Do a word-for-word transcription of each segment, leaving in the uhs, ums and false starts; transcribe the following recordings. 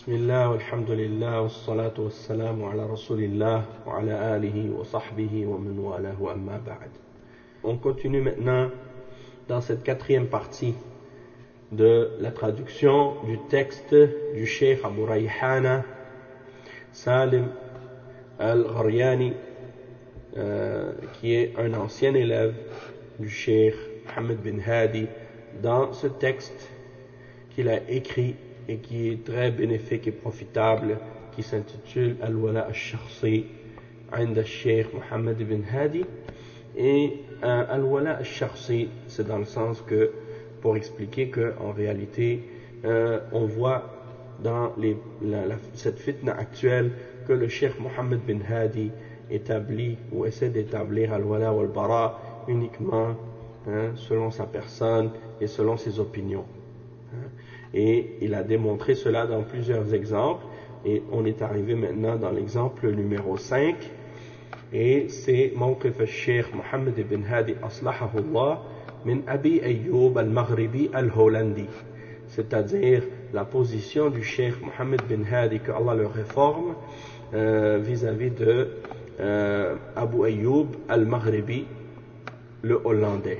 بسم الله والحمد لله والصلاة والسلام على رسول الله وعلى آله وصحبه ومن والاه أما بعد. On continue maintenant dans cette quatrième partie de la traduction du texte du Cheikh Abu Rayhana Salim Al-Gharyani, euh, qui est un ancien élève du Cheikh Mohammed bin Hadi, dans ce texte qu'il a écrit et qui est très bénéfique et profitable, qui s'intitule Al-Wala Al-Shakhsi عند الشيخ Mohammed bin Hadi. Et euh, Al-Wala Al-Shakhsi, c'est dans le sens que, pour expliquer qu'en réalité, euh, on voit dans les, la, la, cette fitna actuelle que le Cheikh Mohammed bin Hadi établit ou essaie d'établir Al-Wala Wal-Bara uniquement hein, selon sa personne et selon ses opinions. Hein. Et il a démontré cela dans plusieurs exemples, et on est arrivé maintenant dans l'exemple numéro cinq, et c'est Mawqif al-Sheikh Mohammed ibn Hadi Aslahahullah min Abi Ayyub al-Maghribi al-Hollandi, c'est-à-dire la position du Cheikh Mohammed bin Hadi, que Allah le réforme, euh, vis-à-vis de euh, Abu Ayyub al-Maghribi, le Hollandais.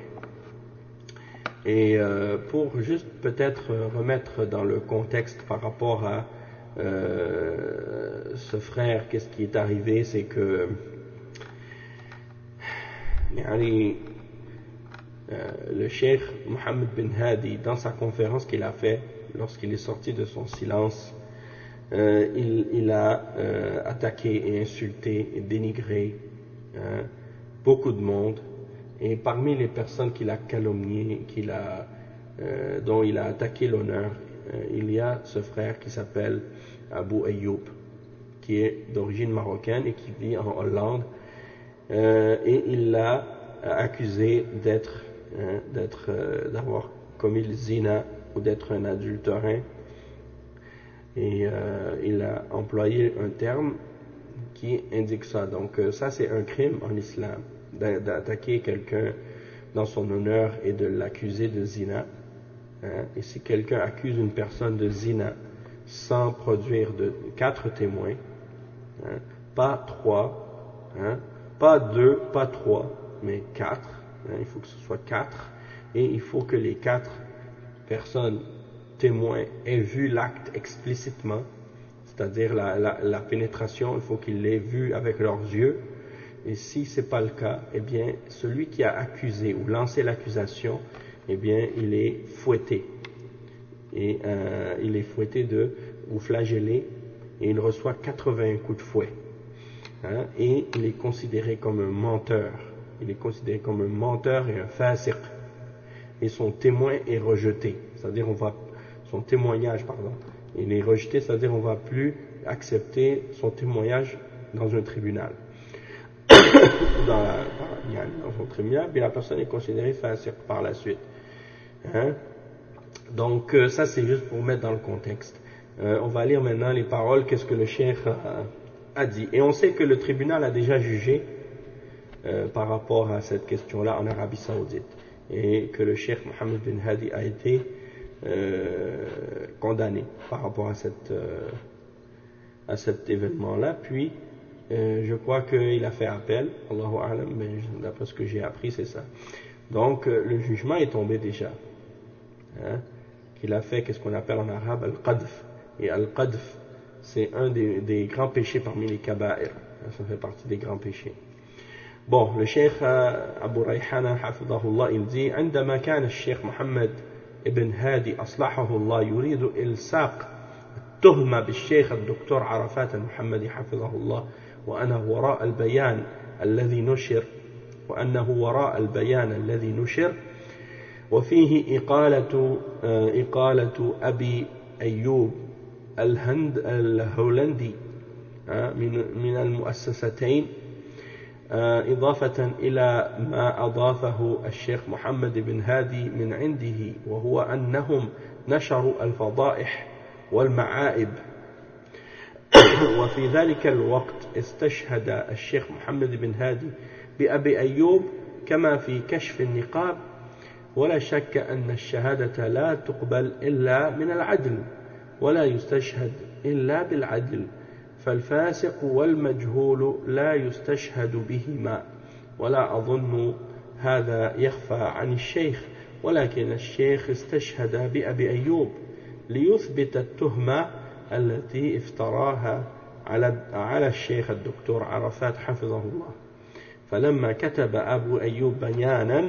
Et euh, pour juste peut-être remettre dans le contexte par rapport à euh, ce frère, qu'est-ce qui est arrivé, c'est que yani, euh, le Cheikh Mohammed bin Hadi, dans sa conférence qu'il a fait lorsqu'il est sorti de son silence, euh, il, il a euh, attaqué et insulté et dénigré hein, beaucoup de monde. Et parmi les personnes qu'il a calomniées, qu'il a, euh, dont il a attaqué l'honneur, euh, il y a ce frère qui s'appelle Abu Ayyub, qui est d'origine marocaine et qui vit en Hollande, euh, et il l'a accusé d'être, hein, d'être, euh, d'avoir commis le zina ou d'être un adultérin, et euh, il a employé un terme qui indique ça. Donc euh, ça, c'est un crime en islam, d'attaquer quelqu'un dans son honneur et de l'accuser de zina. Hein. Et si quelqu'un accuse une personne de zina sans produire de quatre témoins, hein, pas trois, hein, pas deux, pas trois, mais quatre, hein, il faut que ce soit quatre, et il faut que les quatre personnes témoins aient vu l'acte explicitement, c'est-à-dire la, la, la pénétration, il faut qu'ils l'aient vu avec leurs yeux. Et si ce n'est pas le cas, eh bien, celui qui a accusé ou lancé l'accusation, eh bien, il est fouetté. Et euh, il est fouetté de, ou flagellé, et il reçoit quatre-vingts coups de fouet. Hein, et il est considéré comme un menteur. Il est considéré comme un menteur et un fasiq. Et son témoin est rejeté. C'est-à-dire, on va, son témoignage, pardon, il est rejeté, c'est-à-dire, on ne va plus accepter son témoignage dans un tribunal. Dans, la, dans son tribunal, puis la personne est considérée fasiq par la suite. Hein? Donc euh, ça c'est juste pour mettre dans le contexte. Euh, on va lire maintenant les paroles, qu'est-ce que le cheikh a, a dit. Et on sait que le tribunal a déjà jugé euh, par rapport à cette question-là en Arabie Saoudite, et que le cheikh Mohammed bin Hadi a été euh, condamné par rapport à, cette, euh, à cet événement-là. Puis Euh, je crois qu'il a fait appel, Allahu A'lam, mais d'après ce que j'ai appris, c'est ça. Donc, euh, le jugement est tombé déjà. Hein, qu'il a fait, qu'est-ce qu'on appelle en arabe, Al-Qadf. Et Al-Qadf, c'est un des, des grands péchés parmi les kaba'ir. Ça fait partie des grands péchés. Bon, le cheikh Abu Rayhana, hafidahullah, il dit عندما كان الشيخ محمد ابن هادي أصلحه الله يريد إلصاق التهمة بالشيخ الدكتور عرفات المحمدي حفظه الله وأنه وراء البيان الذي نشر وأنه وراء البيان الذي نشر وفيه إقالة إقالة أبي أيوب الهند الهولندي من من المؤسستين إضافة إلى ما أضافه الشيخ محمد بن هادي من عنده، وهو أنهم نشروا الفضائح والمعائب. وفي ذلك الوقت استشهد الشيخ محمد بن هادي بأبي أيوب كما في كشف النقاب، ولا شك أن الشهادة لا تقبل إلا من العدل، ولا يستشهد إلا بالعدل، فالفاسق والمجهول لا يستشهد بهما. ولا أظن هذا يخفى عن الشيخ، ولكن الشيخ استشهد بأبي أيوب ليثبت التهمة التي افتراها على على الشيخ الدكتور عرفات حفظه الله. فلما كتب أبو أيوب بيانا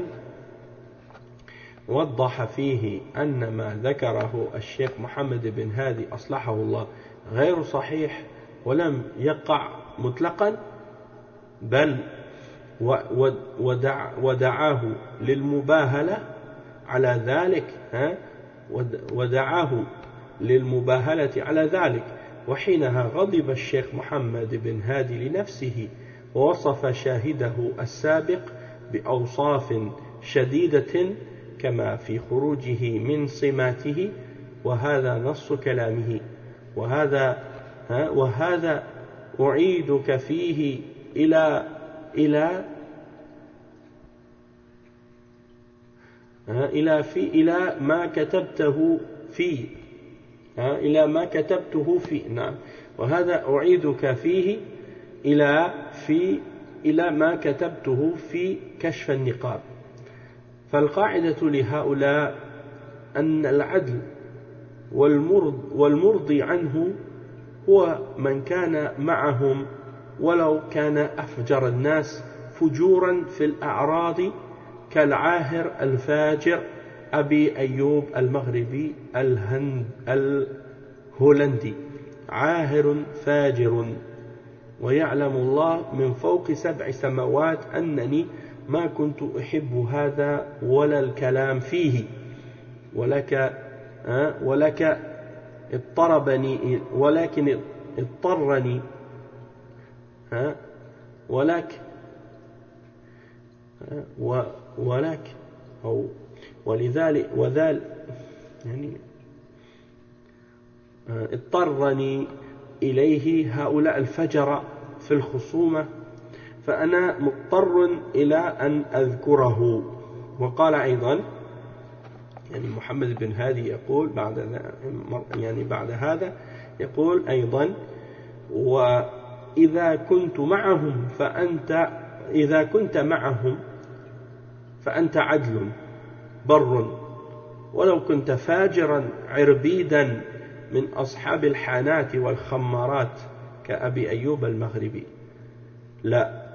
وضح فيه أن ما ذكره الشيخ محمد بن هادي أصلحه الله غير صحيح ولم يقع مطلقا، بل ودع ودعاه للمباهلة على ذلك ودعاه للمباهلة على ذلك وحينها غضب الشيخ محمد بن هادي لنفسه ووصف شاهده السابق بأوصاف شديدة كما في خروجه من سماته، وهذا نص كلامه. وهذا وهذا أعيدك فيه إلى إلى إلى في إلى ما كتبته في إلى ما كتبته في نعم وهذا أعيدك فيه إلى في إلى ما كتبته في كشف النقاب. فالقاعدة لهؤلاء أن العدل والمرض والمرضي عنه هو من كان معهم ولو كان أفجر الناس فجورا في الأعراض كالعاهر الفاجر أبي أيوب المغربي الهند الهولندي، عاهر فاجر، ويعلم الله من فوق سبع سماوات أنني ما كنت أحب هذا ولا الكلام فيه، ولك ولك اضطربني ولكن اضطرني ولك ولك أو ولذلك وذلك يعني اضطرني إليه هؤلاء الفجر في الخصومة، فأنا مضطر إلى أن أذكره. وقال أيضا يعني محمد بن هادي يقول بعد يعني بعد هذا يقول أيضا: وإذا كنت معهم فأنت إذا كنت معهم فأنت عدل بر، ولو كنت فاجرا عربيدا من أصحاب الحانات والخمارات كأبي أيوب المغربي لا.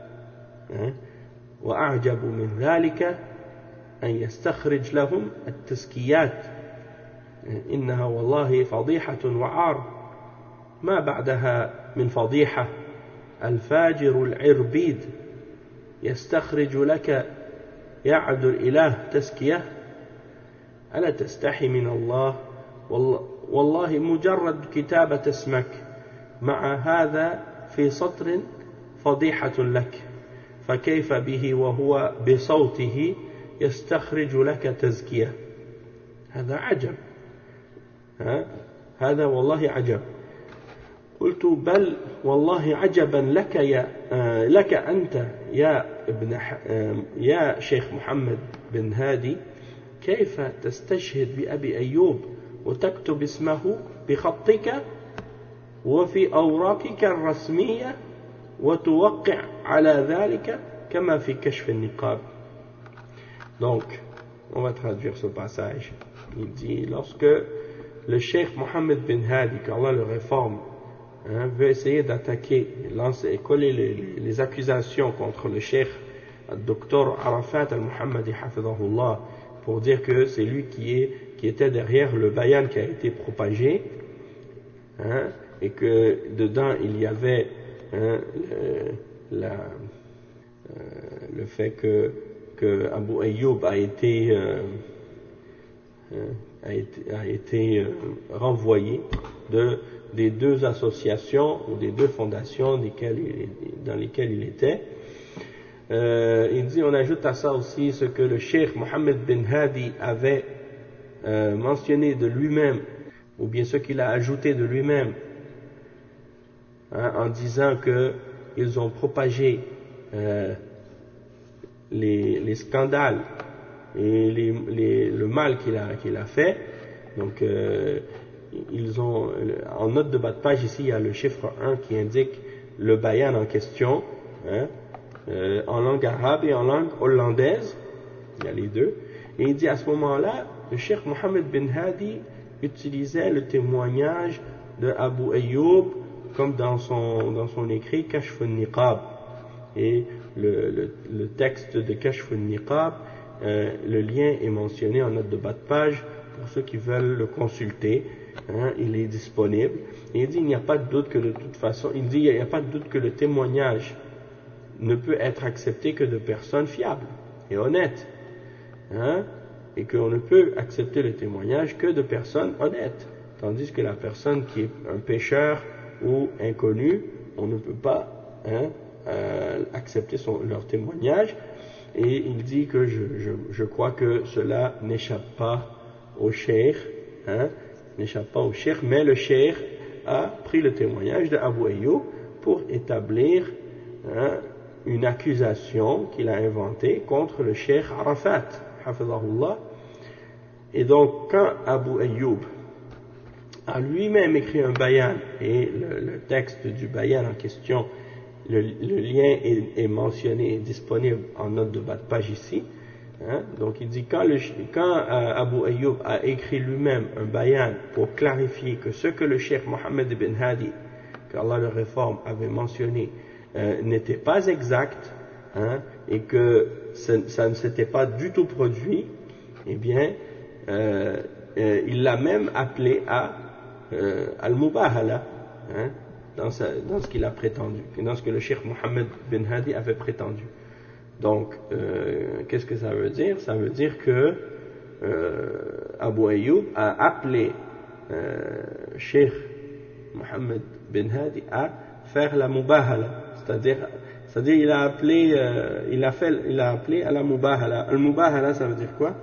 وأعجب من ذلك أن يستخرج لهم التزكيات، إنها والله فضيحة وعار ما بعدها من فضيحة. الفاجر العربيد يستخرج لك يا عبد الإله تزكية، ألا تستحي من الله؟ والله مجرد كتابة اسمك مع هذا في سطر فضيحة لك، فكيف به وهو بصوته يستخرج لك تزكية؟ هذا عجب، ها؟ هذا والله عجب. قلت: بل والله عجبا لك يا آه لك أنت يا ابن آه يا شيخ محمد بن هادي، كيف تستشهد بأبي أيوب وتكتب اسمه بخطك وفي أوراقك الرسمية وتوقع على ذلك كما في كشف النقاب. Donc, on va traduire ce passage. Il dit: lorsque le cheikh Mohammed bin Hadi, qu'Allah le réforme, hein, veut essayer d'attaquer, lancer et coller les, les accusations contre le cheikh docteur Arafat al-Muhammadi hafidhahullah, pour dire que c'est lui qui, est, qui était derrière le bayan qui a été propagé, hein, et que dedans il y avait hein, le, la, euh, le fait que que Abu Ayyub a été, euh, a été, a été euh, renvoyé de, des deux associations ou des deux fondations desquelles il, dans lesquelles il était. Euh, il dit, on ajoute à ça aussi ce que le cheikh Mohammed bin Hadi avait euh, mentionné de lui-même, ou bien ce qu'il a ajouté de lui-même, hein, en disant qu'ils ont propagé euh, Les, les scandales et les, les, le mal qu'il a, qu'il a fait. Donc euh, ils ont en note de bas de page, ici, il y a le chiffre un qui indique le bayan en question, hein, euh, en langue arabe et en langue hollandaise. Il y a les deux. Et il dit à ce moment-là, le Cheikh Mohammed bin Hadi utilisait le témoignage de Abu Ayyub comme dans son, dans son écrit Kashf al-Niqab. Et le, le, le texte de Kashf al-Niqab, euh, le lien est mentionné en note de bas de page pour ceux qui veulent le consulter. Hein, il est disponible. Et il dit il n'y a pas de doute que de toute façon, il dit il n'y a pas de doute que le témoignage ne peut être accepté que de personnes fiables et honnêtes. Hein, et qu'on ne peut accepter le témoignage que de personnes honnêtes. Tandis que la personne qui est un pécheur ou inconnu, on ne peut pas hein, euh, accepter son, leur témoignage. Et il dit que je, je, je crois que cela n'échappe pas au cheikh, hein, n'échappe pas au cheikh, mais le cheikh a pris le témoignage de Abu Ayyub pour établir hein, une accusation qu'il a inventée contre le cheikh Arafat, hafizahullah. Et donc, quand Abu Ayyub a lui-même écrit un bayan, et le, le texte du bayan en question, le, le lien est, est mentionné et disponible en note de bas de page ici, hein, donc il dit quand, le, quand euh, Abu Ayyub a écrit lui-même un bayan pour clarifier que ce que le cheikh Mohammed ibn Hadi, que Allah le réforme, avait mentionné euh, n'était pas exact, hein, et que ça, ça ne s'était pas du tout produit, eh bien euh, euh, il l'a même appelé à euh, al-mubahala, hein, dans, sa, dans ce qu'il a prétendu, dans ce que le cheikh Mohammed bin Hadi avait prétendu. Donc euh, qu'est-ce que ça veut dire? Ça veut dire que euh, Abu Ayyub a appelé euh, cheikh Mohammed bin Hadi à faire la mubahala, c'est-à-dire c'est-à-dire il a appelé euh, il a fait il a appelé à la mubahala. Al-mubahala, ça veut dire quoi?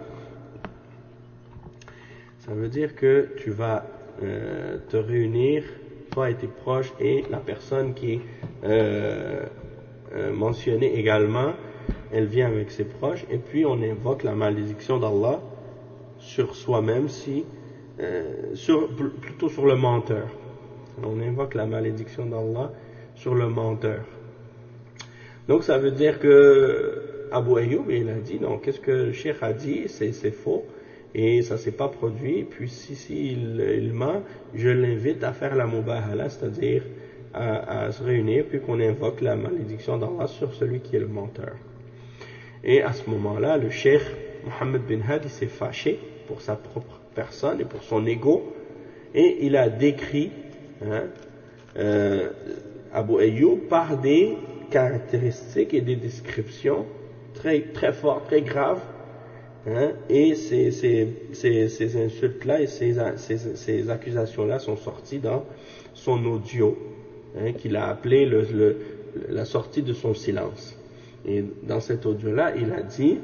Ça veut dire que tu vas euh, te réunir, toi et tes proches, et la personne qui est euh, euh, mentionnée également, elle vient avec ses proches, et puis on invoque la malédiction d'Allah sur soi-même, si, euh, sur, plutôt sur le menteur. On invoque la malédiction d'Allah sur le menteur. Donc ça veut dire que Abu Ayyub, il a dit, donc qu'est-ce que le cheikh a dit, c'est, c'est faux. Et ça ne s'est pas produit, puis si, si il, il ment, je l'invite à faire la mubahala, c'est-à-dire à, à se réunir, puis qu'on invoque la malédiction d'Allah sur celui qui est le menteur. Et à ce moment-là, le cheikh Mohammed bin Hadi s'est fâché pour sa propre personne et pour son ego, et il a décrit hein, euh, Abu Ayyub par des caractéristiques et des descriptions très, très fortes, très graves. Hein, et ces, ces, ces, ces insultes-là et ces, ces, ces accusations-là sont sorties dans son audio, hein, qu'il a appelé le, le, la sortie de son silence. Et dans cet audio-là, il a dit,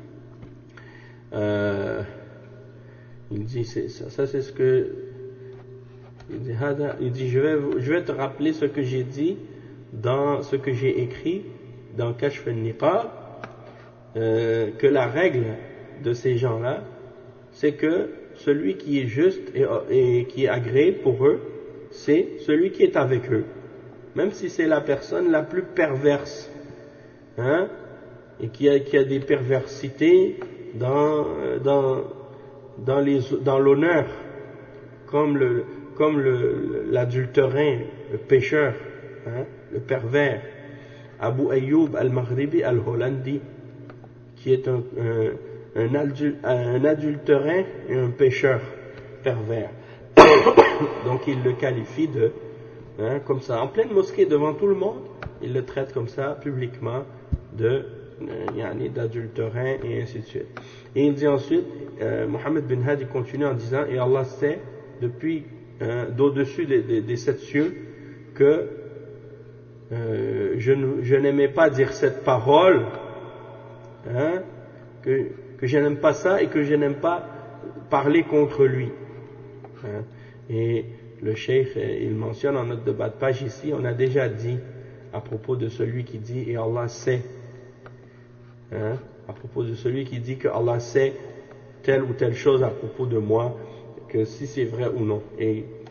euh, il dit, c'est, ça, ça c'est ce que, il dit, il dit je, vais, je vais te rappeler ce que j'ai dit dans ce que j'ai écrit dans Kashf al-Niqab, euh, que la règle de ces gens-là, c'est que celui qui est juste et, et qui est agréé pour eux, c'est celui qui est avec eux, même si c'est la personne la plus perverse, hein, et qui a, qui a des perversités dans, dans, dans, les, dans l'honneur, comme, le, comme le, l'adultérin, le pécheur, hein, le pervers, Abu Ayyub al-Maghribi al-Hollandi, qui est un, un Un, adul, un adultérin et un pécheur pervers. Donc il le qualifie de, hein, comme ça, en pleine mosquée devant tout le monde, il le traite comme ça publiquement de euh, d'adultérin et ainsi de suite. Et il dit ensuite, euh, Mohammed bin Hadi continue en disant, et Allah sait depuis euh, d'au-dessus des, des, des sept cieux que euh, je, je n'aimais pas dire cette parole, hein, que que je n'aime pas ça et que je n'aime pas parler contre lui. Hein. Et le cheikh, il mentionne en note de bas de page ici, on a déjà dit à propos de celui qui dit et Allah sait, hein, à propos de celui qui dit que Allah sait telle ou telle chose à propos de moi, que si c'est vrai ou non. Et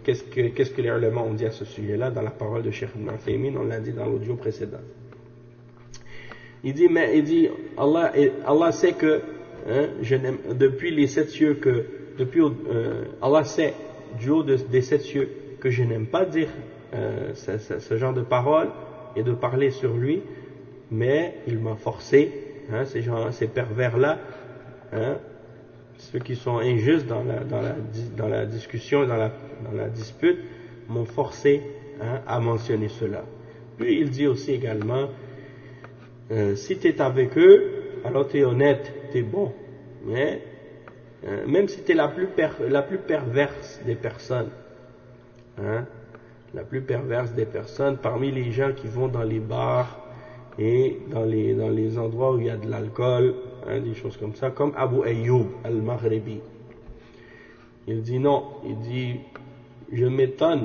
qu'est-ce que, qu'est-ce que les ulama ont dit à ce sujet-là dans la parole de Cheikh Ibn Uthaymin, on l'a dit dans l'audio précédent. Il dit, mais il dit, Allah, Allah sait que, hein, je n'aime, depuis les sept cieux que, depuis, euh, Allah sait du haut de, des sept cieux que je n'aime pas dire euh, ce, ce, ce genre de paroles et de parler sur lui, mais il m'a forcé, hein, ces gens, ces pervers-là, hein, ceux qui sont injustes dans la, dans la, dans la discussion, dans la, dans la dispute, m'ont forcé, hein, à mentionner cela. Puis il dit aussi également, euh, si tu es avec eux, alors tu es honnête, tu es bon, mais euh, même si tu es la plus, per, la plus perverse des personnes, hein, la plus perverse des personnes, parmi les gens qui vont dans les bars et dans les, dans les endroits où il y a de l'alcool, hein, des choses comme ça, comme Abu Ayyub al-Maghribi. Il dit non, il dit, je m'étonne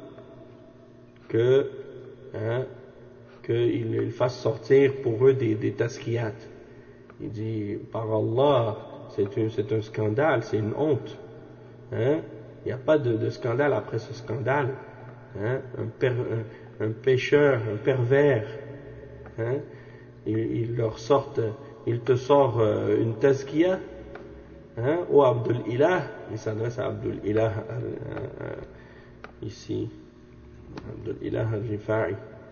que, hein, qu'il il fasse sortir pour eux des, des taskiyat. Il dit, par Allah, c'est un, c'est un scandale, c'est une honte. Hein? Il n'y a pas de, de scandale après ce scandale. Hein? Un, per, un, un pécheur, un pervers, hein? il, il leur sort, il te sort euh, une tazkiya, hein? Ou Abdul Ilah, il s'adresse à Abdul Ilah euh, euh, ici, Abdul Ilah al-Rifa'i,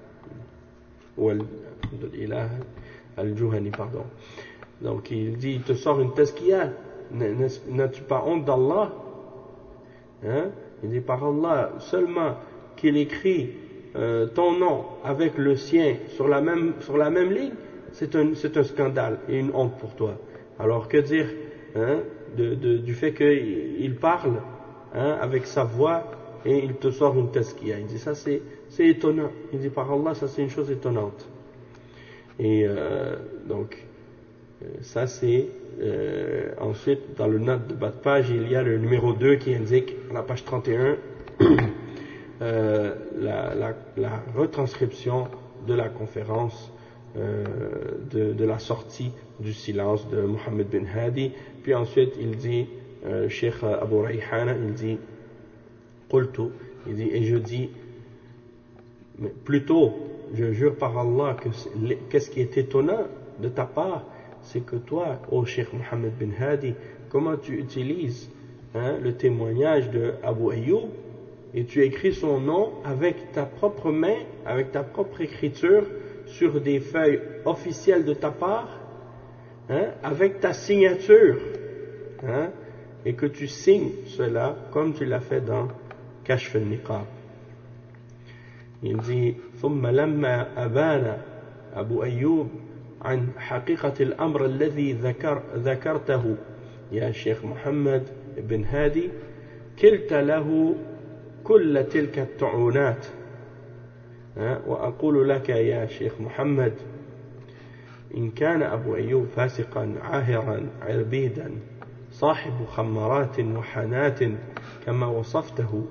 ou Abdul Ilah al-Juhani, pardon. Donc il dit, il te sort une tazkiya, n'as-tu pas honte d'Allah? Hein? Il dit, par Allah, seulement qu'il écrit euh, ton nom avec le sien sur la même, sur la même ligne, c'est un, c'est un scandale et une honte pour toi. Alors que dire, hein, de, de, du fait qu'il parle, hein, avec sa voix et il te sort une tazkiya? Il dit, ça c'est, c'est étonnant. Il dit, par Allah, ça c'est une chose étonnante. Et euh, donc, ça c'est euh, ensuite dans le note de bas de page, il y a le numéro deux qui indique à la page trente et un euh, la, la, la retranscription de la conférence euh, de, de la sortie du silence de Mohammed bin Hadi. Puis ensuite il dit, euh, Cheikh Abu Rayhana, il dit Qultu, il dit, et je dis, mais plutôt je jure par Allah que qu'est-ce qui est étonnant de ta part, c'est que toi, ô Cheikh Mohammed bin Hadi, comment tu utilises, hein, le témoignage de Abu Ayyub et tu écris son nom avec ta propre main, avec ta propre écriture sur des feuilles officielles de ta part, hein, avec ta signature, hein, et que tu signes cela comme tu l'as fait dans Kashf al-Niqab. Il dit ثم لما أبان أبو أيوب عن حقيقة الأمر الذي ذكر ذكرته يا شيخ محمد بن هادي كلت له كل تلك الطعونات وأقول لك يا شيخ محمد إن كان أبو أيوب فاسقا عاهرا عربيدا صاحب خمرات وحانات كما وصفته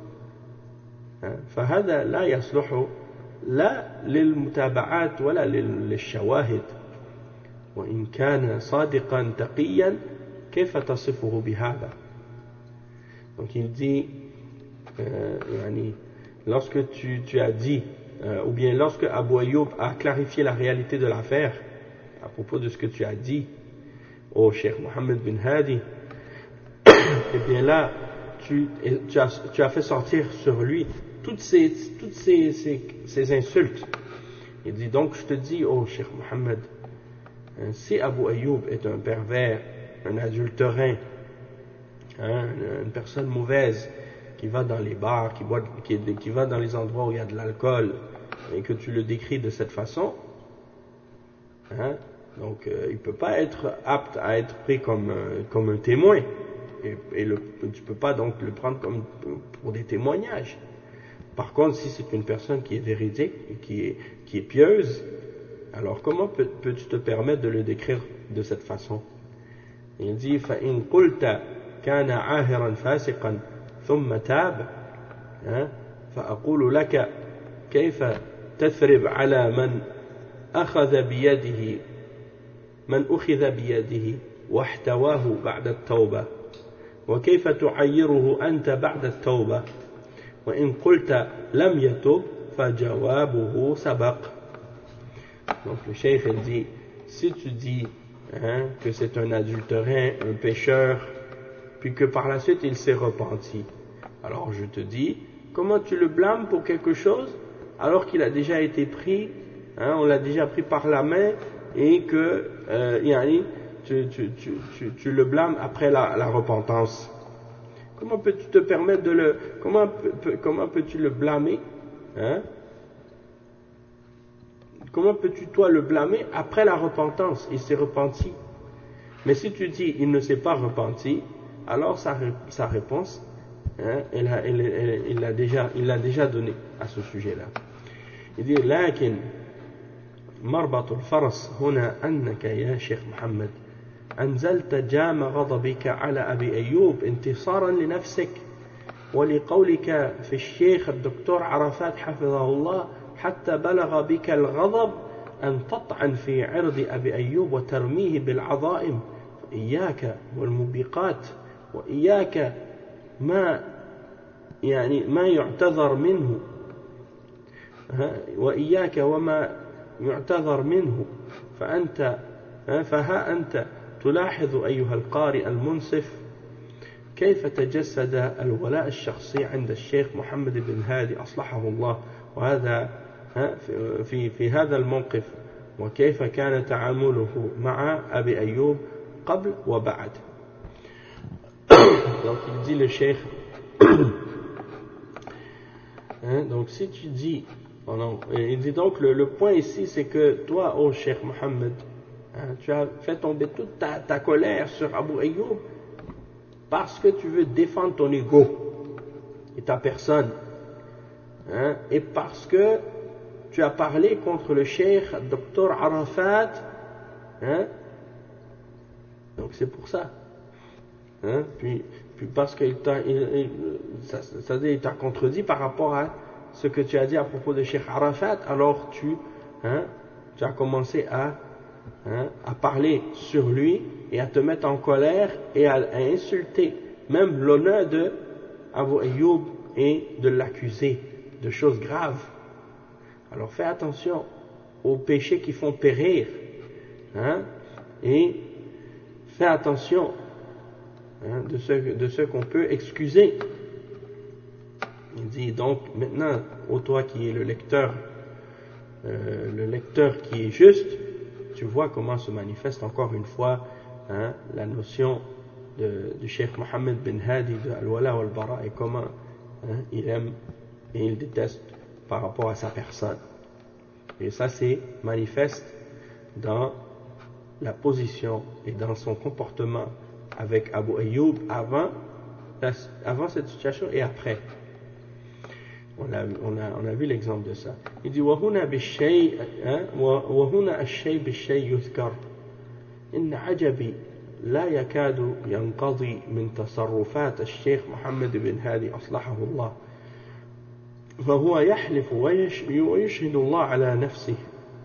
فهذا لا يصلح لا للمتابعات ولا للشواهد وإن كان صادقا تقيا كيف تصفه بهذا. Donc il dit euh, yani, lorsque tu, tu as dit euh, ou bien lorsque Abu Ayyub a clarifié la réalité de l'affaire à propos de ce que tu as dit au Cheikh Mohammed bin Hadi, et bien là tu, tu, as, tu as fait sortir sur lui toutes ces, toutes ces, ces, ces insultes. Il dit donc je te dis ô Cheikh Mohammed, si Abu Ayyub est un pervers, un adultérin, hein, une personne mauvaise qui va dans les bars, qui, boit, qui, qui va dans les endroits où il y a de l'alcool et que tu le décris de cette façon, hein, donc euh, il ne peut pas être apte à être pris comme, euh, comme un témoin et, et le, tu ne peux pas donc le prendre comme, pour des témoignages. Par contre, si c'est une personne qui est véridique et qui est, qui est pieuse, alors comment peux, peux-tu te permettre de le décrire de cette façon? Il dit فَإِنْ قُلْتَ كَانَ عَاهِرًا فَاسِقًا ثُمَّ تَابَ فَأَقُولُ لَكَ كيف تثرب على من أخذ بيده من أخذ بيده واحتواه بعد التوبة وكيف تعيره أنت بعد التوبة وإن قلت لم يتب فجوابه سبق. Donc le cheikh il dit, si tu dis hein, que c'est un adultérin, un pécheur, puis que par la suite il s'est repenti, alors je te dis, comment tu le blâmes pour quelque chose alors qu'il a déjà été pris, hein, on l'a déjà pris par la main et que euh, yani, tu, tu, tu, tu, tu le blâmes après la, la repentance. Comment peux-tu te permettre de le, comment, peut, comment peux-tu le blâmer, hein? Comment peux-tu toi le blâmer après la repentance? Il s'est repenti. Mais si tu dis il ne s'est pas repenti, alors sa, sa réponse, hein, elle a, elle, elle, il l'a déjà, il l'a déjà donné à ce sujet-là. Il dit لكن مربط الفرس هنا أنك يا شيخ محمد أنزلت جام غضبك على أبي أيوب انتصارا لنفسك ولقولك في الشيخ الدكتور عرفات حفظه الله حتى بلغ بك الغضب أن تطعن في عرض أبي أيوب وترميه بالعظائم إياك والموبقات وإياك ما يعني ما يعتذر منه وإياك وما يعتذر منه فأنت فها أنت تلاحظ أيها القارئ المنصف كيف تجسد الولاء الشخصي عند الشيخ محمد بن هادي أصلحه الله وهذا في في هذا الموقف وكيف كان تعامله مع أبي أيوب قبل وبعد. Donc il dit le cheikh hein, donc si tu dis oh non, il dit donc le, le point ici c'est que toi ô cheikh Mohammed hein, tu as fait tomber toute ta, ta colère sur Abu Ayyub parce que tu veux défendre ton ego et ta personne hein, et parce que tu as parlé contre le cheikh docteur Arafat hein, donc c'est pour ça hein, puis, puis parce qu'il t'a il, il, ça, ça dit, il t'a contredit par rapport à ce que tu as dit à propos de cheikh Arafat, alors tu hein, tu as commencé à hein, à parler sur lui et à te mettre en colère et à, à insulter même l'honneur de Abu Ayyub et de l'accuser de choses graves. Alors fais attention aux péchés qui font périr hein, et fais attention hein, de ce, de ce qu'on peut excuser. Il dit donc maintenant, ô toi qui es le lecteur, euh, le lecteur qui est juste, tu vois comment se manifeste encore une fois hein, la notion de, du Cheikh Mohammed bin Hadi de Al-Wala wal-Bara et comment hein, il aime et il déteste par rapport à sa personne. Et ça c'est manifeste dans la position et dans son comportement avec Abu Ayyub avant, avant cette situation et après. On a, on a, on a vu l'exemple de ça. Il dit وهنا بالشيء وهنا الشيء بالشيء يذكر إن عجبي لا يكاد ينقضي من تصرفات الشيخ محمد بن هادي أصلحه الله فهو يحلف ويشهد الله على نفسه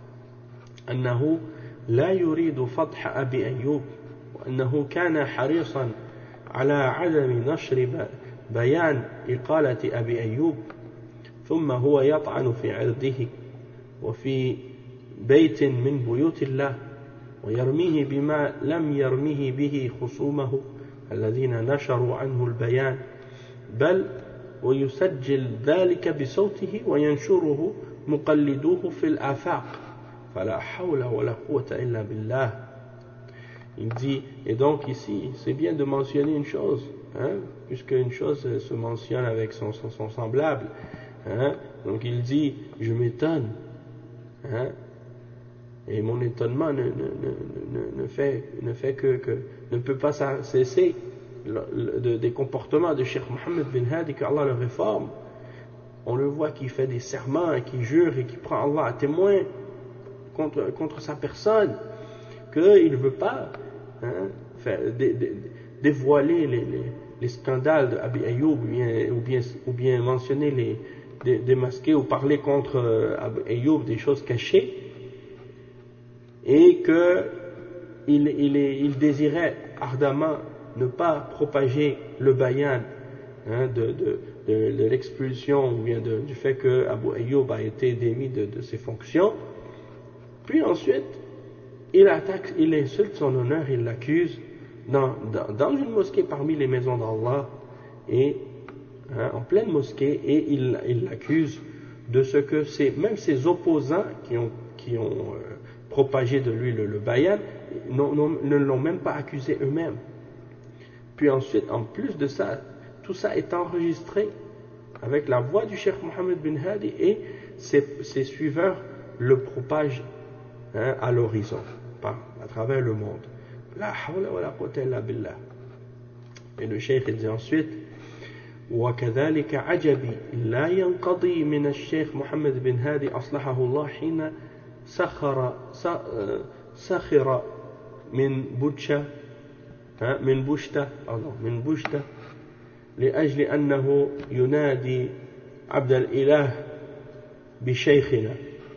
أنه لا يريد فضح أبي أيوب وأنه كان حريصا على عدم نشر بيان إقالة أبي أيوب ثم هو يطعن في عرضه وفي بيت من بيوت الله ويرميه بما لم يرميه به خصومه الذين نشروا عنه البيان بل ويسجل ذلك بصوته وينشره مقلدوه في الآفاق فلا حول ولا قوة إلا بالله. Il dit, et donc ici, c'est bien de mentionner une chose, hein, puisque une chose se mentionne avec son, son, son semblable. Hein, donc il dit, je m'étonne, hein, et mon étonnement ne, ne, ne, ne, fait, ne fait que, que ne peut pas cesser le, le, de, des comportements de Cheikh Mohammed bin Hadi, que Allah le réforme. On le voit qui fait des serments et qui jure et qui prend Allah à témoin contre, contre sa personne, qu'il ne veut pas hein, faire, dé, dé, dévoiler les, les, les scandales d'Abi Ayyub ou bien, ou, bien, ou bien mentionner les démasquer ou parler contre euh, Ayyub des choses cachées, et que il, il, il désirait ardemment ne pas propager le bayan hein, de, de, de, de l'expulsion ou bien de, du fait que Abu Ayyub a été démis de, de ses fonctions. Puis ensuite, il attaque, il insulte son honneur, il l'accuse dans, dans, dans une mosquée parmi les maisons d'Allah, et hein, en pleine mosquée, et il, il l'accuse de ce que c'est, même ses opposants qui ont, qui ont euh, propagé de lui le, le bayan, non, non, ne l'ont même pas accusé eux-mêmes. Puis ensuite, en plus de ça, tout ça est enregistré avec la voix du Cheikh Mohammed bin Hadi, et ses, ses suiveurs le propagent hein, à l'horizon, à travers le monde. La hawla wa la quwwata illa billah. Et le Cheikh il dit ensuite: وكذلك عجبي لا ينقضي من الشيخ محمد بن هادي أصلحه الله حين سخر سخر من بوشة من بوشتة من بوشتة لأجل أنه ينادي عبد الإله بشيخنا.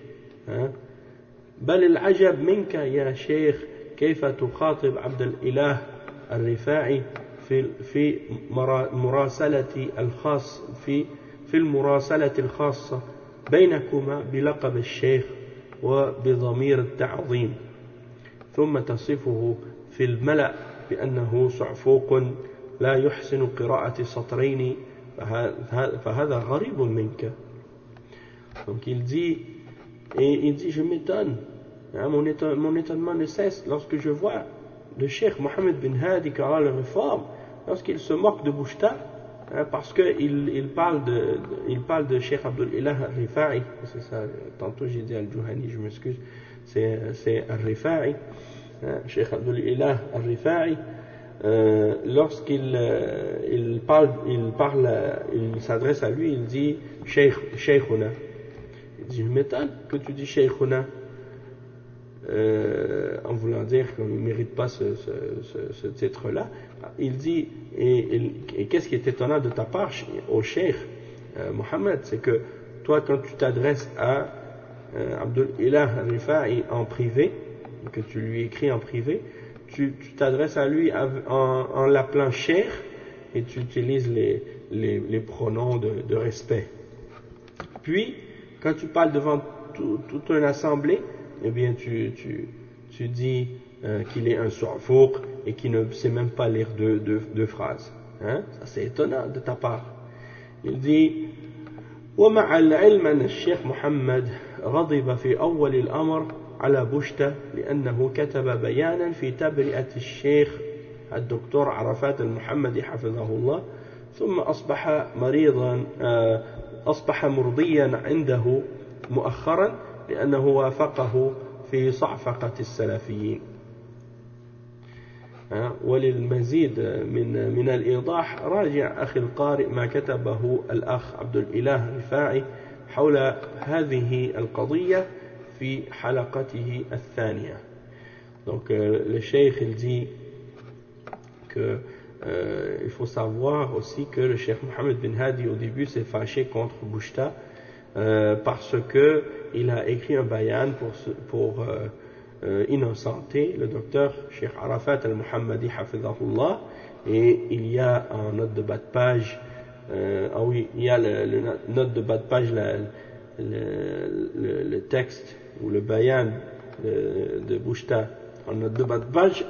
بل العجب منك يا شيخ كيف تخاطب عبد الإله الرفاعي في في مراسلة الخاص في في المراسلة الخاصة بينكما بلقب الشيخ وبضمير التعظيم، ثم تصفه في الملأ بأنه صعفوق لا يحسن قراءة سطرين فهذا غريب منك. Donc il dit, et il dit, je m'étonne, hein, mon, éton, mon étonnement ne cesse lorsque je vois le Cheikh Mohammed bin Hadi qui a la réforme, lorsqu'il se moque de Bouchta, hein, parce qu'il il parle de, de, il parle de Cheikh Abdul Ilah al-Rifa'i, c'est ça, tantôt j'ai dit al-Juhani, je m'excuse, c'est, c'est al-Rifa'i, hein, Cheikh Abdul Ilah al-Rifa'i, euh, lorsqu'il euh, il parle, il parle, il s'adresse à lui, il dit Cheikh, Cheikhuna. Il dit, je m'étonne que tu dis Cheikhuna, euh, en voulant dire qu'on ne mérite pas ce, ce, ce, ce titre-là. Il dit, et, et, et qu'est-ce qui est étonnant de ta part au Cheikh euh, Mohammed, c'est que toi, quand tu t'adresses à euh, Abdul Ilah al-Rifa'i en privé, que tu lui écris en privé, tu, tu t'adresses à lui en, en l'appelant Cheikh, et tu utilises les, les, les pronoms de, de respect. Puis, quand tu parles devant toute tout une assemblée, eh bien tu, tu, tu dis euh, qu'il est un su'fouk et qu'il ne sait même pas lire deux, deux, deux phrases. Hein? Ça c'est étonnant de ta part. Il dit ومع العلم أن الشيخ محمد غضب في أول الأمر على بوشتة لأنه كتب بيانا في تبرئة الشيخ الدكتور عرفات المحمدي حفظه الله، ثم أصبح مريضا أصبح مرضيا عنده مؤخرا لأنه وافقه في صعفقة السلفيين. وللمزيد من من الإيضاح راجع أخي القارئ ما كتبه الأخ عبد الإله الرفاعي حول هذه القضية في حلقته الثانية. Donc le cheikh il dit que Euh, il faut savoir aussi que le Cheikh Mohammed bin Hadi au début s'est fâché contre Bouchta euh, parce que il a écrit un bayan pour, pour euh, euh, innocenter le docteur Cheikh Arafat al-Muhammadi hafidhahullah, et il y a en note de bas de page euh, ah oui, il y a le, le note de bas de page la, le, le, le texte ou le bayan de, de Bouchta en note de bas de page.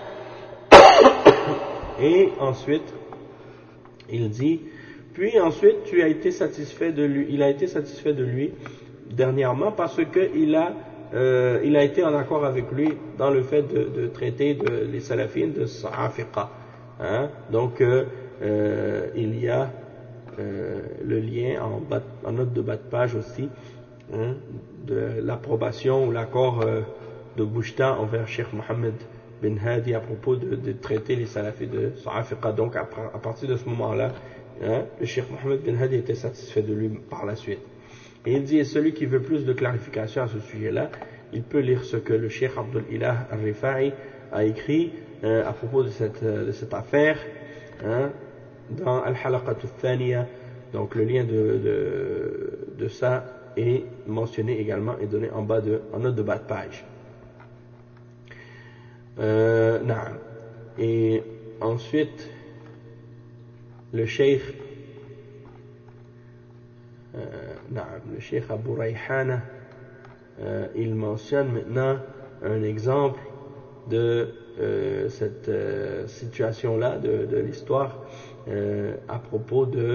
Et ensuite, il dit, puis ensuite, tu as été satisfait de lui, il a été satisfait de lui dernièrement parce qu'il a, euh, il a été en accord avec lui dans le fait de, de traiter de, les salafines de Sa'afiqa. Hein? Donc, euh, euh, il y a euh, le lien en, bas, en note de bas de page aussi, hein, de l'approbation ou l'accord euh, de Bouchta envers Cheikh Mohammed bin Hadi à propos de, de traiter les salafis de Sa'afiqa. Donc à, à partir de ce moment-là, hein, le Cheikh Mohammed bin Hadi était satisfait de lui par la suite. Et il dit, et celui qui veut plus de clarification à ce sujet-là, il peut lire ce que le Cheikh Abdul Ilah al-Rifa'i a écrit euh, à propos de cette, de cette affaire, hein, dans Al-Halaqat al-Thaniya. Donc le lien de, de, de ça est mentionné également et donné en bas de, en note de bas de page. Euh, et ensuite le cheikh le Cheikh Abu Rayhana, euh, il mentionne maintenant un exemple de euh, cette euh, situation-là, de, de l'histoire, euh, à propos de,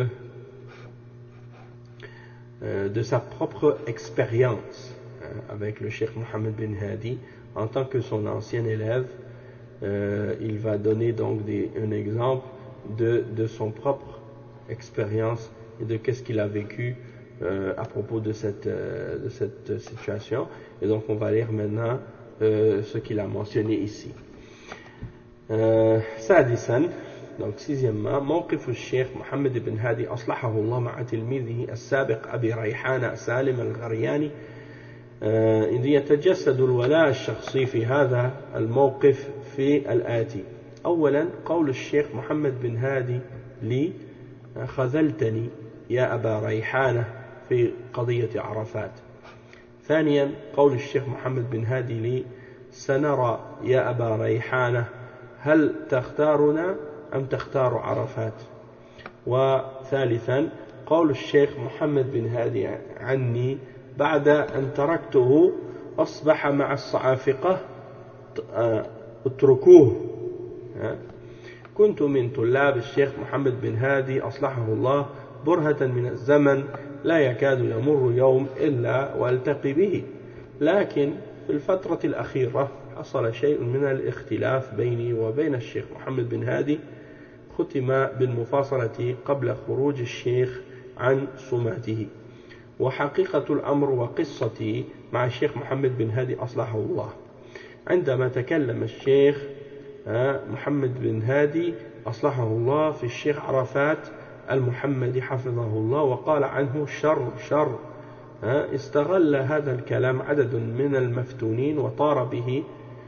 euh, de sa propre expérience hein, avec le Cheikh Mohammed bin Hadi en tant que son ancien élève. Euh, il va donner donc des, un exemple de, de son propre expérience et de qu'est-ce qu'il a vécu euh, à propos de cette, euh, de cette situation. Et donc on va lire maintenant euh, ce qu'il a mentionné ici. سادسا donc sixièmement موقف الشيخ محمد بن هادي أصلحه الله مع تلميذه السابق أبي ريحانة سالم الغرياني. إذ يتجسد الولاء الشخصي في هذا الموقف في الآتي. أولا قول الشيخ محمد بن هادي لي خذلتني يا أبا ريحانة في قضية عرفات. ثانيا قول الشيخ محمد بن هادي لي سنرى يا أبا ريحانة هل تختارنا أم تختار عرفات. وثالثا قول الشيخ محمد بن هادي عني بعد أن تركته أصبح مع الصعافقة اتركوه. كنت من طلاب الشيخ محمد بن هادي أصلحه الله برهة من الزمن لا يكاد يمر يوم إلا وألتقي به، لكن في الفترة الأخيرة حصل شيء من الاختلاف بيني وبين الشيخ محمد بن هادي ختم بالمفاصلة قبل خروج الشيخ عن صمته. وحقيقة الأمر وقصتي مع الشيخ محمد بن هادي أصلحه الله عندما تكلم الشيخ محمد بن هادي أصلحه الله في الشيخ عرفات المحمدي حفظه الله وقال عنه شر شر، استغل هذا الكلام عدد من المفتونين وطار به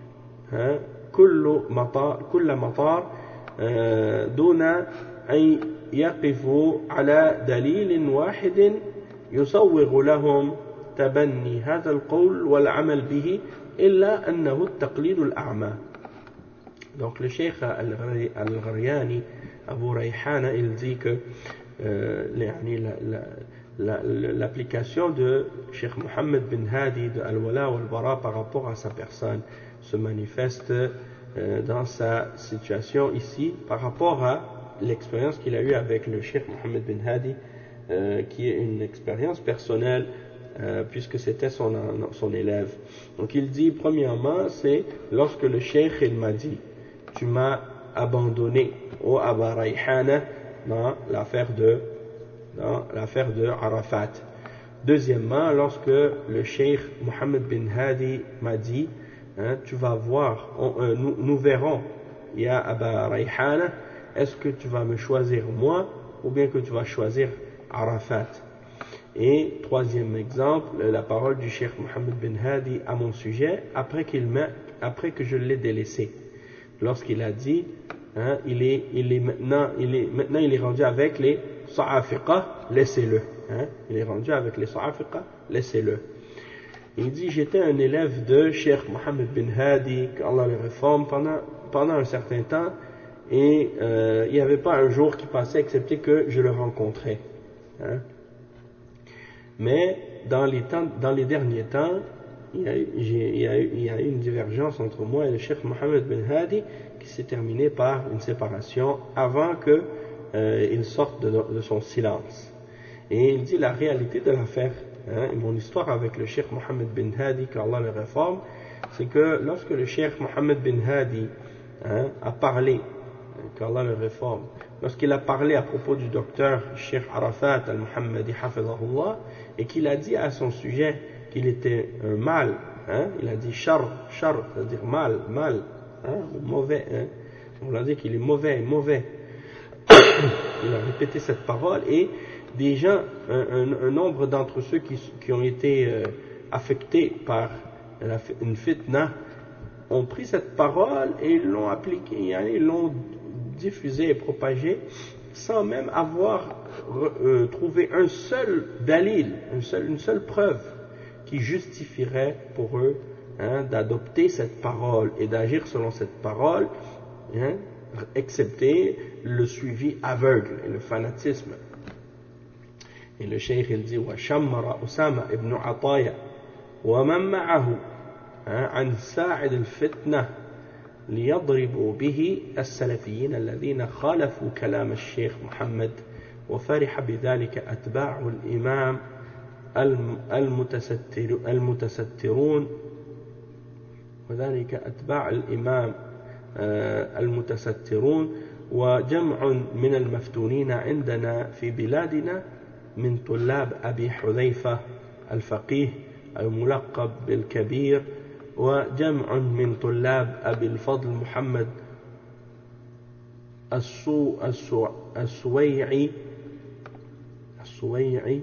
كل مطار, كل مطار دون أن يقفوا على دليل واحد يصوغ لهم تبني هذا القول والعمل به إلا أنه التقليد الأعمى. Donc le Cheikh Al-Gharyani, Abu Rayhana, il dit que euh, l'application de Cheikh Mohammed bin Hadi de Al-Wala wal-Bara par rapport à sa personne se manifeste euh, dans sa situation ici par rapport à l'expérience qu'il a eue avec le Cheikh Mohammed bin Hadi, euh, qui est une expérience personnelle euh, puisque c'était son, son élève. Donc il dit premièrement, c'est lorsque le Cheikh il m'a dit tu m'as abandonné au Aba Rayhana dans l'affaire de dans l'affaire de Arafat. Deuxièmement, lorsque le Cheikh Mohammed bin Hadi m'a dit hein, tu vas voir, on, euh, nous, nous verrons ya Aba Rayhana, est-ce que tu vas me choisir moi ou bien que tu vas choisir Arafat. Et troisième exemple, la parole du Cheikh Mohammed bin Hadi à mon sujet après, qu'il m'a, après que je l'ai délaissé. Lorsqu'il a dit, hein, il, est, il, est maintenant, il est maintenant il est rendu avec les Sa'afiqa, laissez-le. Hein, il est rendu avec les Sa'afiqa, laissez-le. Il dit, j'étais un élève de Cheikh Mohammed bin Hadi, qu'Allah le réforme, pendant, pendant un certain temps, et euh, il n'y avait pas un jour qui passait excepté que je le rencontrais. Hein. Mais dans les, temps, dans les derniers temps, il y, a, il, y a, il y a eu une divergence entre moi et le Cheikh Mohammed bin Hadi qui s'est terminée par une séparation avant qu'il euh, sorte de, de son silence. Et il dit la réalité de l'affaire, hein, et mon histoire avec le Cheikh Mohammed bin Hadi, qu'Allah le réforme, c'est que lorsque le Cheikh Mohammed bin Hadi hein, a parlé, qu'Allah le réforme, lorsqu'il a parlé à propos du docteur Cheikh Arafat al-Muhammadi hafizahullah, et qu'il a dit à son sujet qu'il était un mal, hein, il a dit char, char, c'est-à-dire mal, mal, hein, mauvais, hein, on l'a dit qu'il est mauvais, mauvais. Il a répété cette parole et des gens, un, un, un nombre d'entre ceux qui, qui ont été euh, affectés par la, une fitna ont pris cette parole et ils l'ont appliquée, ils l'ont diffusée et propagée sans même avoir euh, trouvé un seul dalil, un seul, une seule preuve qui justifierait pour eux hein, d'adopter cette parole et d'agir selon cette parole, hein, excepté le suivi aveugle et le fanatisme. Et le cheikh il dit وشمر أسامة ابن عطايا ومن معه عن ساعد الفتنة ليضربوا به السلفيين الذين خالفوا كلام الشيخ محمد وفرح بذلك أتباع الإمام المتستر المتسترون وذلك أتباع الإمام المتسترون وجمع من المفتونين عندنا في بلادنا من طلاب أبي حذيفة الفقيه الملقب بالكبير وجمع من طلاب أبي الفضل محمد السو السو السويعي السويعي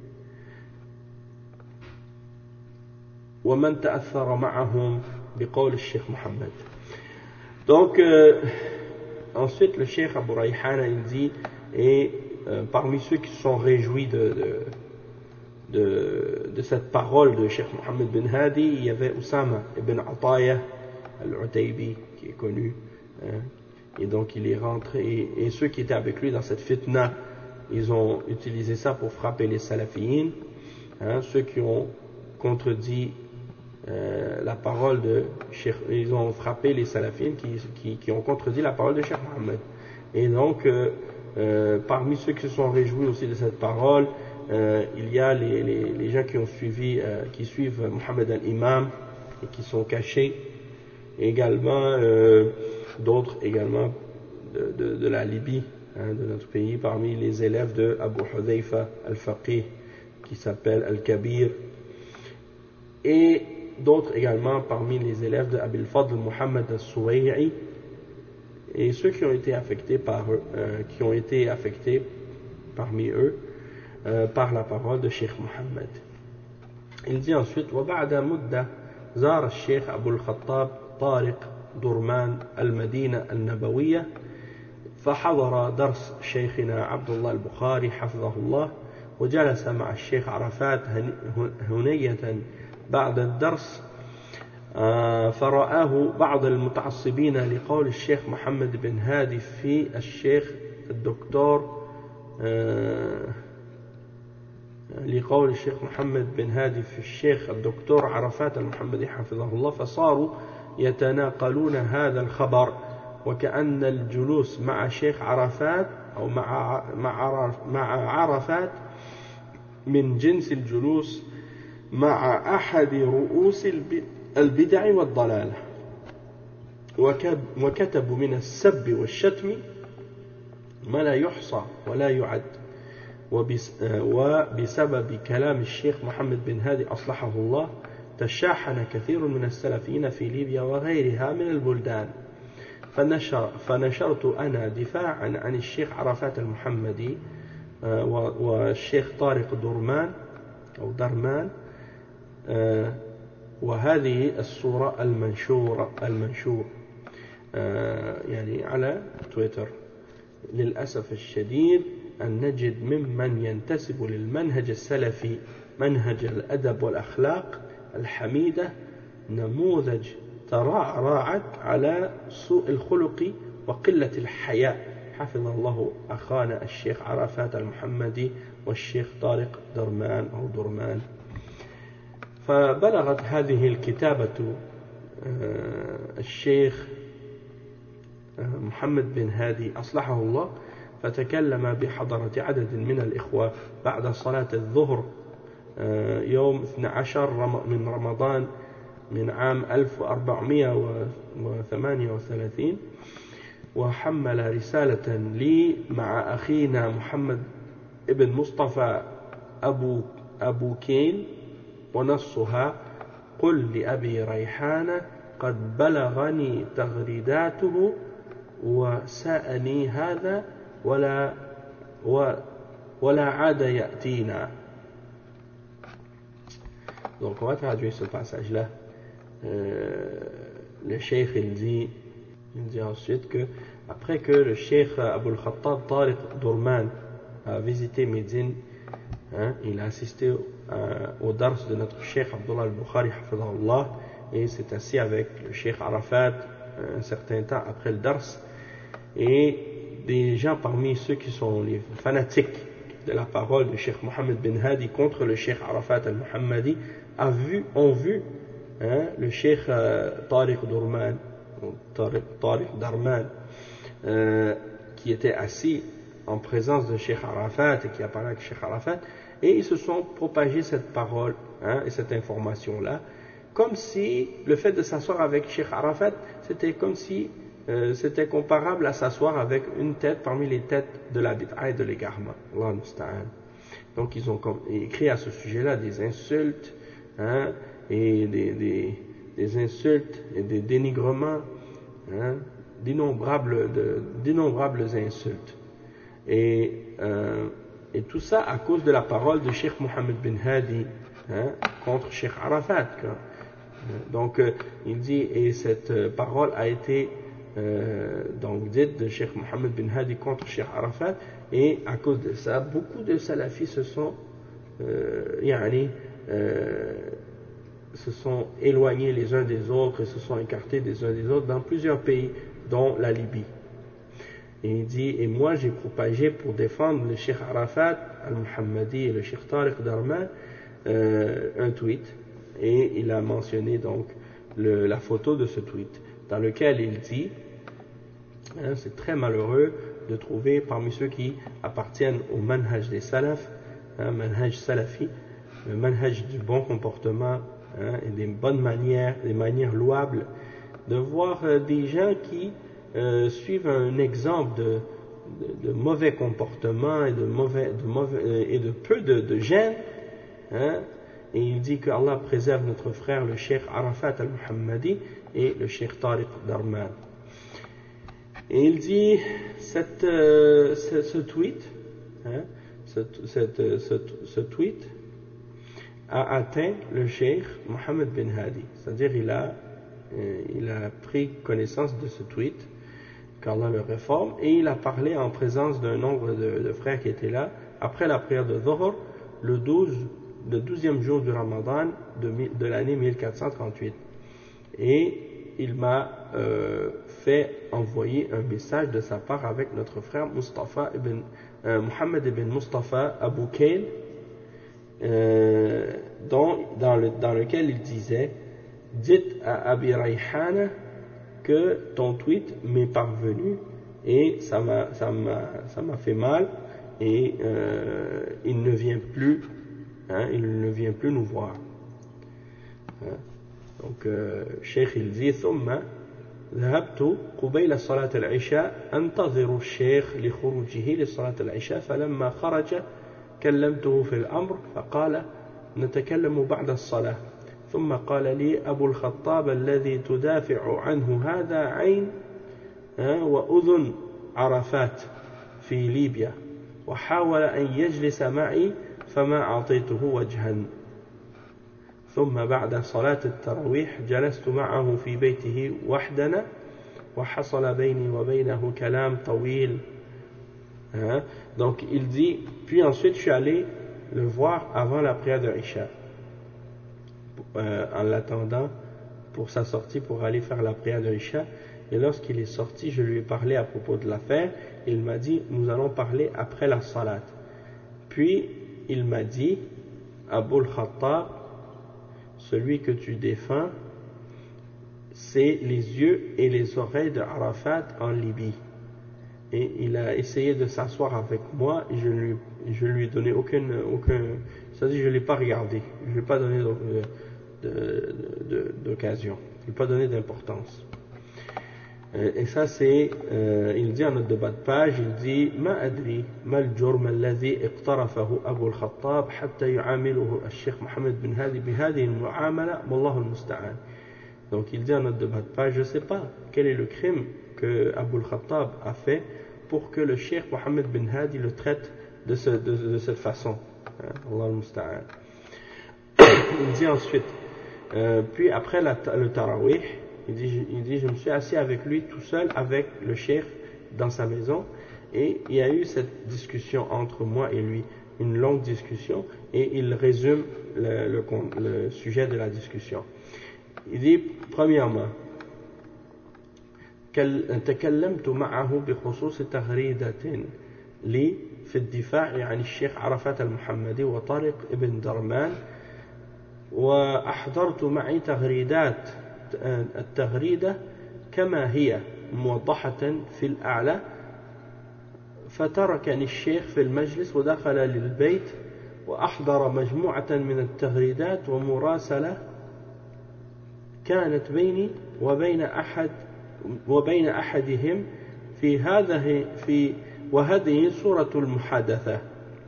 ومن تأثر معهم بقول الشيخ محمد. Donc euh, ensuite le cheikh Abu Rayhana il dit et euh, parmi ceux qui se sont réjouis de, de De, de cette parole de Cheikh Mohammed bin Hadi, il y avait Oussama ibn Ataya al-Utaybi qui est connu, hein, et donc il est rentré et, et ceux qui étaient avec lui dans cette fitna, ils ont utilisé ça pour frapper les salafiyyin, hein, ceux qui ont contredit euh, la parole de Cheikh, ils ont frappé les salafiyyin qui, qui, qui ont contredit la parole de Cheikh Mohammed. Et donc euh, euh, parmi ceux qui se sont réjouis aussi de cette parole, Euh, il y a les, les, les gens qui ont suivi, euh, qui suivent Mohammed al-Imam et qui sont cachés, également euh, d'autres également de, de, de la Libye, hein, de notre pays, parmi les élèves de Abu Hudhayfa al-Faqih qui s'appelle Al-Kabir, et d'autres également parmi les élèves de Abil Fadl Muhammad al-Suway'i, et ceux qui ont été affectés par eux, euh, qui ont été affectés parmi eux Euh, par la parole de Cheikh Mohammed. Il dit ensuite وبعد مدة زار الشيخ أبو الخطاب طارق درمان المدينة النبوية فحضر درس شيخنا عبد الله البخاري حفظه الله وجلس مع الشيخ عرفات هنية بعد الدرس فرآه بعض المتعصبين لقول الشيخ محمد بن هادي في الشيخ الدكتور لقول الشيخ محمد بن هادي في الشيخ الدكتور عرفات المحمدي حفظه الله فصاروا يتناقلون هذا الخبر وكأن الجلوس مع شيخ عرفات أو مع مع مع عرفات من جنس الجلوس مع أحد رؤوس البدع والضلالة وكتبوا من السب والشتم ما لا يحصى ولا يعد وبسبب كلام الشيخ محمد بن هادي أصلحه الله تشاحن كثير من السلفيين في ليبيا وغيرها من البلدان فنشر فنشرت أنا دفاعا عن الشيخ عرفات المحمدي والشيخ طارق درمان أو درمان وهذه الصورة المنشورة المنشور يعني على تويتر. للأسف الشديد أن نجد ممن ينتسب للمنهج السلفي منهج الأدب والأخلاق الحميدة نموذج ترعرعت على سوء الخلق وقلة الحياء حفظ الله أخانا الشيخ عرفات المحمدي والشيخ طارق درمان أو درمان. فبلغت هذه الكتابة الشيخ محمد بن هادي أصلحه الله فتكلم بحضرة عدد من الإخوة بعد صلاة الظهر يوم اثني عشر من رمضان من عام ألف وأربعمائة وثمانية وثلاثين وحمل رسالة لي مع أخينا محمد ابن مصطفى أبو, أبو كين ونصها قل لأبي ريحانة قد بلغني تغريداته وساءني هذا ولا ولا عاد يأتينا. Donc on va traduire ce passage-là. Euh, le cheikh il dit, il dit ensuite que après que le cheikh Abu al-Khattab Tariq Durman a visité Médine, hein, il a assisté euh, au dars de notre cheikh Abdullah al-Bukhari hafidhahullah, et s'est assis avec le cheikh Arafat un certain temps après le dars, et des gens parmi ceux qui sont les fanatiques de la parole de Cheikh Mohammed bin Hadi contre le Cheikh Arafat al-Muhammadi a vu, ont vu hein, le Cheikh euh, Tariq Darman, Tariq, Tariq Darman euh, qui était assis en présence de Cheikh Arafat et qui a parlé avec Cheikh Arafat, et ils se sont propagés cette parole hein, et cette information-là, comme si le fait de s'asseoir avec Cheikh Arafat, c'était comme si euh, c'était comparable à s'asseoir avec une tête parmi les têtes de la bid'a et de l'égarement. Allah musta'an. Donc ils ont écrit à ce sujet-là des insultes hein, et des, des, des insultes et des dénigrements, hein, d'innombrables, de, d'innombrables insultes. Et, euh, et tout ça à cause de la parole de Cheikh Mohammed bin Hadi hein, contre Cheikh Arafat. Quoi. Donc euh, il dit, et cette euh, parole a été euh, donc dite de Cheikh Mohammed bin Hadi contre Cheikh Arafat, et à cause de ça, beaucoup de salafis se sont, euh, yani, euh, se sont éloignés les uns des autres et se sont écartés des uns des autres dans plusieurs pays, dont la Libye. Et il dit, et moi j'ai propagé pour défendre le Cheikh Arafat al-Muhammadi et le Cheikh Tariq Darman euh, un tweet, et il a mentionné donc le, la photo de ce tweet, dans lequel il dit, hein, c'est très malheureux de trouver parmi ceux qui appartiennent au manhaj des salafs, hein, manhaj salafi, le manhaj du bon comportement hein, et des bonnes manières, des manières louables, de voir euh, des gens qui euh, suivent un exemple de, de, de mauvais comportement et de, mauvais, de, mauvais, euh, et de peu de, de gêne, hein, et il dit que Allah préserve notre frère le Cheikh Arafat al-Muhammadi et le Cheikh Tariq Darman. Et il dit, cette, euh, ce, ce tweet, hein, ce, cette, ce, ce tweet a atteint le Cheikh Mohammed bin Hadi, c'est-à-dire il a, euh, il a pris connaissance de ce tweet, qu'Allah le réforme, et il a parlé en présence d'un nombre de, de frères qui étaient là, après la prière de Dhuhr, le douze, le douzième jour du Ramadan de, de l'année mille quatre cent trente-huit. Et il m'a euh, fait envoyer un message de sa part avec notre frère Mustafa ibn, euh, Mohammed ibn Mustafa Abu Kail, euh, dont, dans, le, dans lequel il disait, dites à Abi Rayhana que ton tweet m'est parvenu et ça m'a, ça m'a, ça m'a fait mal, et euh, il ne vient plus hein, il ne vient plus nous voir hein. Donc euh, Cheikh il dit ثم ذهبت قبيل صلاة العشاء أنتظر الشيخ لخروجه لصلاة العشاء فلما خرج كلمته في الأمر فقال نتكلم بعد الصلاة ثم قال لي أبو الخطاب الذي تدافع عنه هذا عين وأذن عرفات في ليبيا وحاول أن يجلس معي فما أعطيته وجها ثم بعد صلاة التراويح جلست معه في بيته وحدنا وحصل بيني وبينه كلام طويل. Hein? Donc il dit, puis ensuite je suis allé le voir avant la prière de Isha, euh, en l'attendant pour sa sortie pour aller faire la prière de Isha. Et lorsqu'il est sorti, je lui ai parlé à propos de l'affaire. Il m'a dit, nous allons parler après la salat. Puis il m'a dit, Abu al-Khattab, celui que tu défends, c'est les yeux et les oreilles de Arafat en Libye. Et il a essayé de s'asseoir avec moi, et je lui, je lui ai donné aucune, aucun, c'est-à-dire je ne l'ai pas regardé, je ne lui ai pas donné de, de, de, d'occasion, je ne lui ai pas donné d'importance. Et ça c'est, euh, il dit en notre de bas de page, il dit ما أدري ما الجرم الذي اقترفه أبو الخطاب حتى يعامله الشيخ محمد بن هادي بهذه المعاملة والله المستعان. Donc il dit en notre de bas de page, je ne sais pas quel est le crime que Abu al-Khattab a fait pour que le Cheikh Mohammed bin Hadi le traite de, ce, de, de cette façon. Allah al-Musta'an. Il dit ensuite, euh, puis après la, le Tarawih, il dit, il dit, je me suis assis avec lui tout seul, avec le Cheikh dans sa maison, et il y a eu cette discussion entre moi et lui, une longue discussion, et il résume le, le, le sujet de la discussion. Il dit, premièrement, تكلمت معه بخصوص تغريدة لي في الدفاع عن الشيخ عرفات المحمدي وطارق ابن درمان، وأحضرت معي تغريدات التغريدة كما هي موضحة في الأعلى. فتركني الشيخ في المجلس ودخل للبيت وأحضر مجموعة من التغريدات ومراسلة كانت بيني وبين أحد وبين أحدهم في هذه في وهذه صورة المحادثة.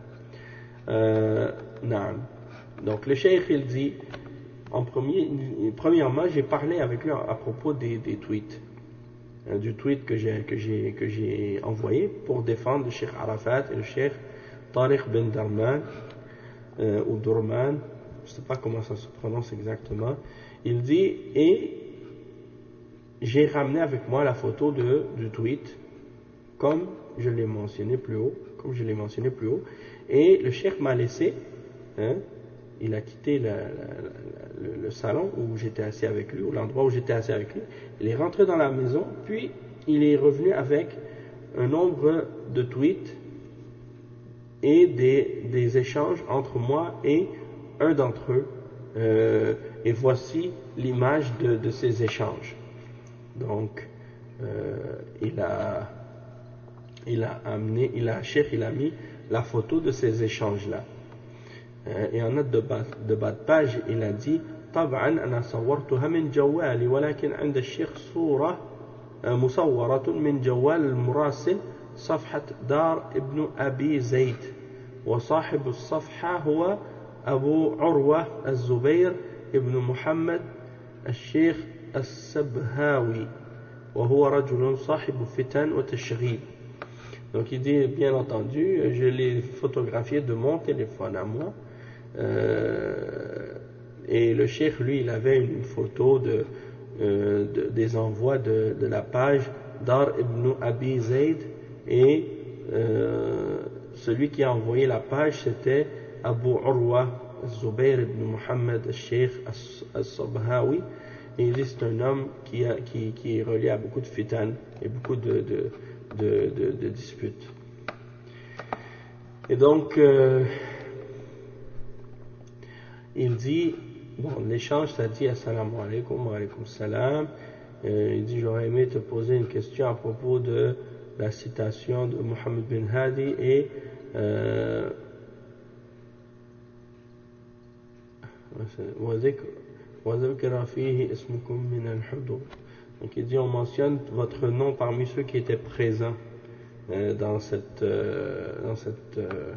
euh, نعم. Donc le cheikh il dit en premier, premièrement j'ai parlé avec lui à propos des, des tweets, euh, du tweet que j'ai que j'ai que j'ai envoyé pour défendre le cheikh Arafat et le cheikh Tariq bin Darman euh, ou Durman, je ne sais pas comment ça se prononce exactement. Il dit et j'ai ramené avec moi la photo de, du tweet comme je l'ai mentionné plus haut, comme je l'ai mentionné plus haut, et le cheikh m'a laissé, hein, il a quitté la, la, la, le, le salon où j'étais assis avec lui, ou l'endroit où j'étais assis avec lui, il est rentré dans la maison, puis il est revenu avec un nombre de tweets et des, des échanges entre moi et un d'entre eux, euh, et voici l'image de, de ces échanges. Donc, euh, il a il a amené, il a, Cheikh, il a mis la photo de ces échanges-là. Et en note de bas, de bas de page, il a dit طبعا أنا صورتها من جوالي ولكن عند الشيخ صورة مصورة من جوال المراسل صفحة دار ابن أبي زيد وصاحب الصفحة هو أبو عروة الزبير ابن محمد الشيخ السبهاوي وهو رجل صاحب فتن وتشغيل. Donc il dit, bien entendu, je l'ai photographié de mon téléphone à moi, euh, et le cheikh, lui, il avait une photo de, euh, de, des envois de, de la page Dar ibn Abi Zayd, et euh, celui qui a envoyé la page, c'était Abu Urwa Zubair ibn Muhammad al-Sheikh al-Sabhawi, et il dit c'est un homme qui, a, qui, qui est relié à beaucoup de fitan et beaucoup de, de De, de, de disputes. Et donc, euh, il dit, bon, l'échange, ça dit assalamu alaikum, wa alaikum salam. Euh, il dit, j'aurais aimé te poser une question à propos de la citation de Mohammed bin Hadi et euh, donc il dit, on mentionne votre nom parmi ceux qui étaient présents euh, dans cette euh, dans cette euh,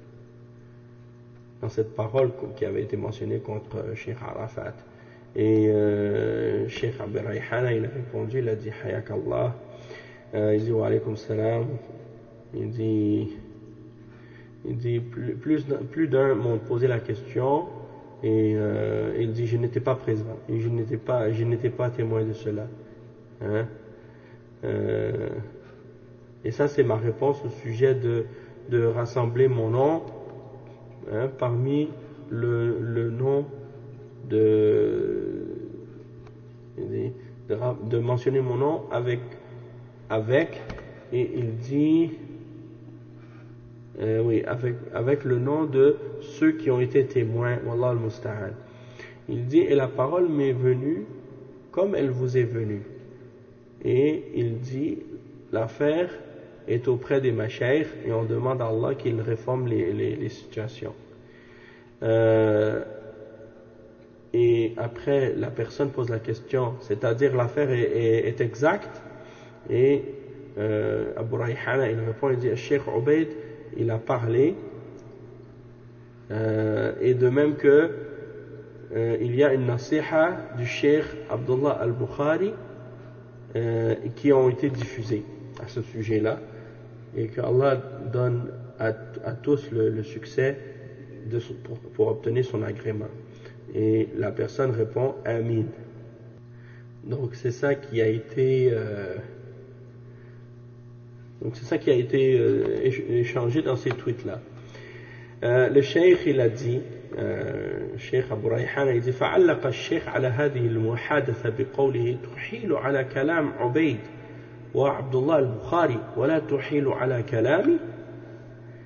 dans cette parole qui avait été mentionnée contre Cheikh Arafat. Et euh, Cheikh Abir Rayhana, il a répondu, il a dit Hayak Allah, euh, il dit wa alaykum salam, il dit il dit plus plus, plus d'un m'ont posé la question, et euh, il dit je n'étais pas présent et je n'étais pas je n'étais pas témoin de cela. Hein? Euh, et ça c'est ma réponse au sujet de, de rassembler mon nom, hein, parmi le, le nom de, de, de mentionner mon nom avec, avec et il dit euh, oui, avec, avec le nom de ceux qui ont été témoins, Wallah al-Musta'an. Il dit, et la parole m'est venue comme elle vous est venue. Et il dit, l'affaire est auprès des mashaykh et on demande à Allah qu'il réforme les, les, les situations. Euh, et après, la personne pose la question, c'est-à-dire l'affaire est, est, est exacte, et euh, Abu Rayhana, il répond, il dit, Cheikh Ubaid, il a parlé, euh, et de même que euh, il y a une nasiha du Cheikh Abdullah al-Bukhari euh, qui ont été diffusées à ce sujet-là, et que Allah donne à, à tous le, le succès de, pour, pour obtenir son agrément. Et la personne répond Amin. Donc c'est ça qui a été euh, donc c'est ça qui a été euh, échangé dans ces tweets là. Euh, le cheikh il a dit, euh, Cheikh Abu Rayhan il dit فعلق الشيخ على هذه المحادثة بقوله تحيل على كلام عبيد وعبد الله البخاري ولا تحيل على كلامي.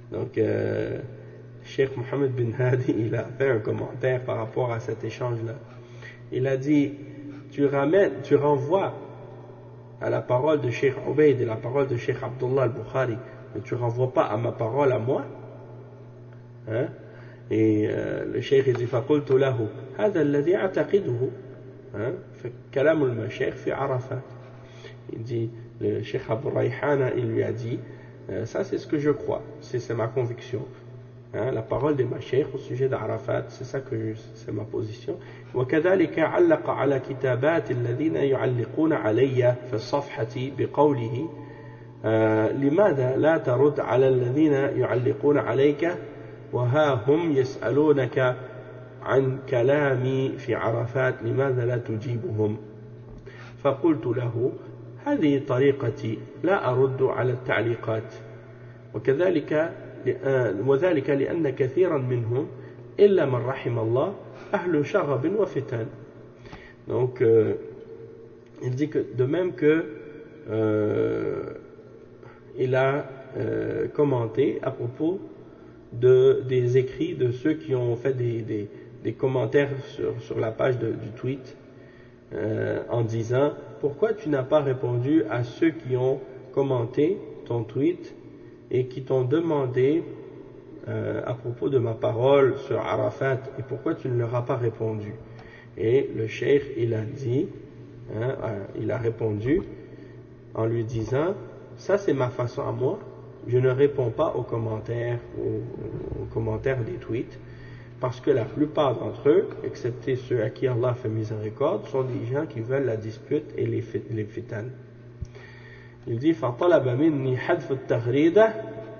Donc, euh, Cheikh Mohammed bin Hadi, il a fait un commentaire par rapport à cet échange-là. Il a dit, tu ramènes, tu renvoies à la parole de Cheikh Ubayd et la parole de Cheikh Abdullah al-Bukhari, mais tu ne renvoies pas à ma parole à moi. Hein? Et euh, le Cheikh il dit, فَقُلْتُ لَهُ هَذَا الَّذِي أَعْتَقِدُهُ كلام المشايخ في عرفات. Il dit, le Cheikh Abu Rayhana, il lui a dit, ça c'est ce que je crois, c'est, c'est ma conviction. Hein, la parole des mashayikh au sujet d'Arafat, c'est ça que je, c'est ma position. وكذلك علق على كتابات الذين يعلقون علي في الصفحة بقوله لماذا لا ترد على الذين يعلقون عليك وها هم يسألونك عن كلامي في عرفات لماذا لا تجيبهم. فقلت له هذه طريقتي لا أرد على التعليقات وكذلك وذلك لأن كثيرا منهم إلا من رحم الله أهل شغب وفتن. Donc euh, il dit que de même que euh, il a euh, commenté à propos de, des écrits de ceux qui ont fait des, des, des commentaires sur, sur la page de, du tweet euh, en disant pourquoi tu n'as pas répondu à ceux qui ont commenté ton tweet et qui t'ont demandé euh, à propos de ma parole sur Arafat et pourquoi tu ne leur as pas répondu. Et le cheikh il a dit, hein, il a répondu en lui disant ça c'est ma façon à moi, je ne réponds pas aux commentaires aux, aux commentaires des tweets parce que la plupart d'entre eux, excepté ceux à qui Allah fait miséricorde, sont des gens qui veulent la dispute et les, les fitan. Il dit فطلب مني حذف التغريدة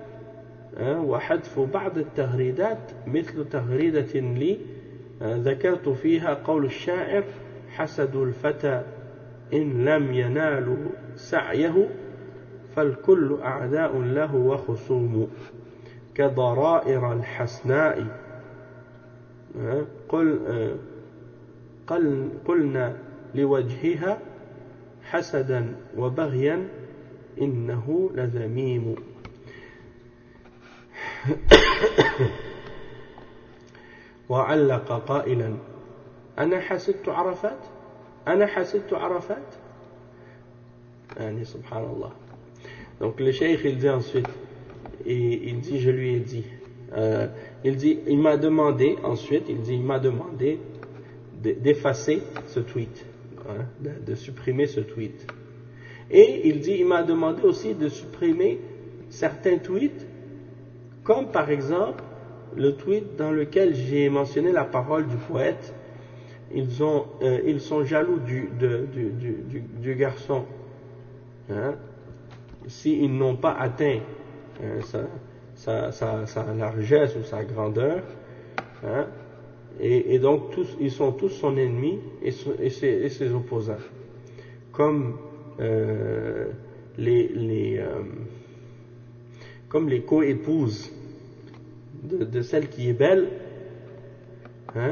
وحذف بعض التغريدات مثل تغريدة لي ذكرت فيها قول الشاعر حسد الفتى إن لم ينالوا سعيه فالكل أعداء له وخصوم كضرائر الحسناء قل قل قلنا لوجهها حسدا وبغيا إنه لذميم. وعلق قائلا أنا حسدت عرفات أنا حسدت عرفات يعني سبحان الله. Donc le cheikh il dit ensuite et il dit je lui ai dit euh, il dit il m'a demandé ensuite il dit il m'a demandé d'effacer ce tweet, hein, de, de supprimer ce tweet. Et il dit il m'a demandé aussi de supprimer certains tweets comme par exemple le tweet dans lequel j'ai mentionné la parole du poète. Ils, ont, euh, ils sont jaloux du, de, du, du, du, du garçon, hein, s'ils n'ont pas atteint hein, sa, sa, sa, sa largesse ou sa grandeur, hein, et, et donc tous, ils sont tous son ennemi et, et, ses, et ses opposants, comme euh, les, les, euh, comme les co-épouses de, de celle qui est belle, hein,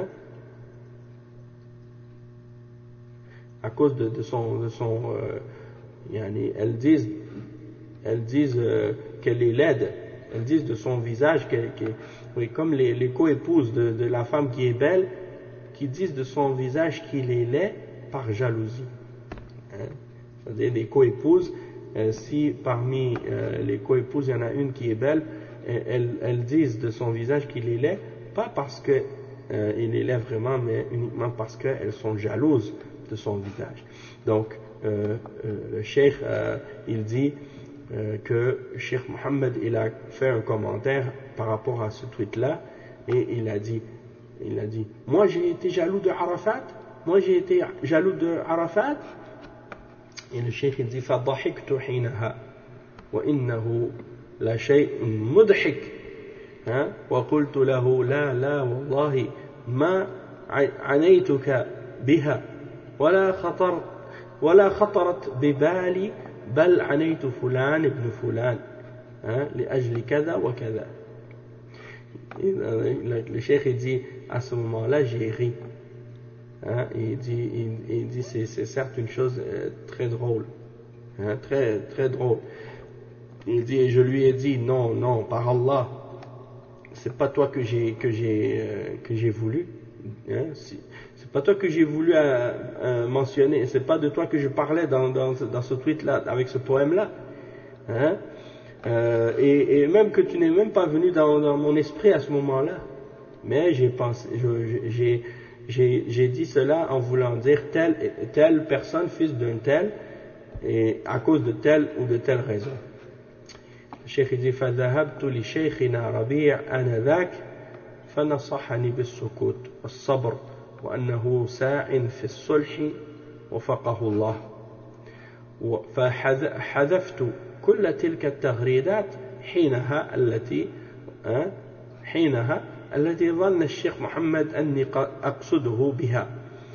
à cause de, de son, de son euh, yani, elles disent, elles disent euh, qu'elle est laide, elles disent de son visage qu'elle, qu'elle, oui, comme les, les co-épouses de, de la femme qui est belle, qui disent de son visage qu'il est laid par jalousie. Hein? C'est-à-dire les co-épouses, euh, si parmi euh, les co-épouses il y en a une qui est belle, elles, elles disent de son visage qu'il est laid, pas parce que euh, il est laid vraiment, mais uniquement parce qu'elles sont jalouses de son visage. Donc euh, euh, le cheikh euh, il dit euh, que Cheikh Mohammed il a fait un commentaire par rapport à ce tweet là et il a dit il a dit moi j'ai été jaloux de Arafat, moi j'ai été jaloux de Arafat. Et le cheikh il dit فضحكت حينها وإنه لا شيء مضحك وقلت له لا لا والله ما عنيتك بها ولا خطر ولا خطرت ببالي بل عنيت فلان ابن فلان لأجل كذا وكذا. Le cheikh dit à ce moment-là j'ai ri. Hein, il dit, il, il dit c'est, c'est certes une chose euh, très drôle, hein, très très drôle. Il dit et je lui ai dit non non par Allah c'est pas toi que j'ai que j'ai euh, que j'ai voulu, hein, c'est, c'est pas toi que j'ai voulu euh, euh, mentionner, c'est pas de toi que je parlais dans dans, dans ce tweet là, avec ce poème là, hein, euh, et, et même que tu n'es même pas venu dans, dans mon esprit à ce moment là, mais j'ai pensé, je, j'ai j'ai j'ai dit cela en voulant dire telle telle personne fils d'un tel et à cause de telle ou de telle raison. الشيخ يقول فذهبت لشيخنا ربيع آنذاك فنصحني بالسكوت والصبر وأنه ساع في الصلح وفقه الله فحذفت كل تلك التغريدات حينها التي حينها التي ظن الشيخ محمد أني أقصده بها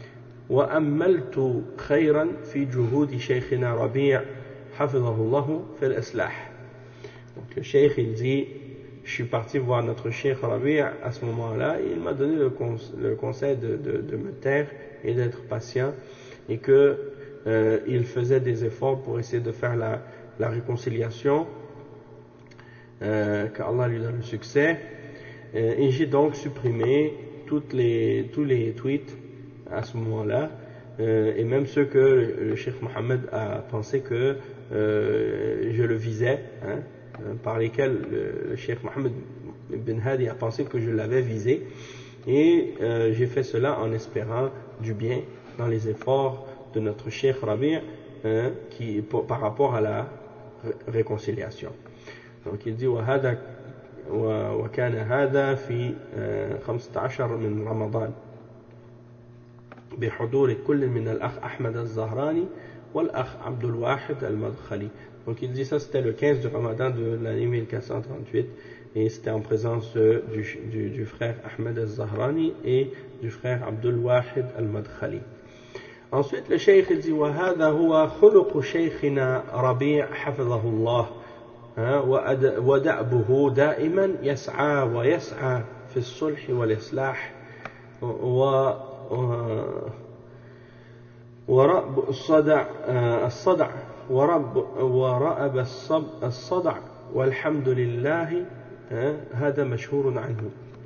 وأملت خيرا في جهود شيخنا ربيع حفظه الله في الإصلاح. Donc le cheikh il dit, je suis parti voir notre cheikh Rabi' à ce moment-là, et il m'a donné le, conse- le conseil de, de, de me taire et d'être patient, et que euh, il faisait des efforts pour essayer de faire la, la réconciliation, euh, qu'Allah lui donne le succès. Euh, et j'ai donc supprimé toutes les, tous les tweets à ce moment-là, euh, et même ceux que le, le cheikh Mohammed a pensé que euh, je le visais, hein, par lesquels le, le cheikh Mohammed bin Hadi a pensé que je l'avais visé, et euh, j'ai fait cela en espérant du bien dans les efforts de notre cheikh Rabi' hein, qui, pour, par rapport à la ré- réconciliation. Donc il dit وهذا وكان هذا في خمسة عشر من رمضان بحضور كل من الأخ أحمد الزهراني والأخ عبد الواحد المدخلي. Donc il dit ça c'était le quinze du Ramadan de l'année mille quatre cent trente-huit et c'était en présence du, du, du frère Ahmed al-Zahrani et du frère Abdul Wahid al-Madkhali. Ensuite le cheikh il dit وهذا هو خلق شيخنا ربيع حفظه الله ودأبه دائما يسعى ويسعى في الصلح والإصلاح ورأب الصدع الصدع ورب ورأب الصدع والحمد لله هذا مشهور عنه.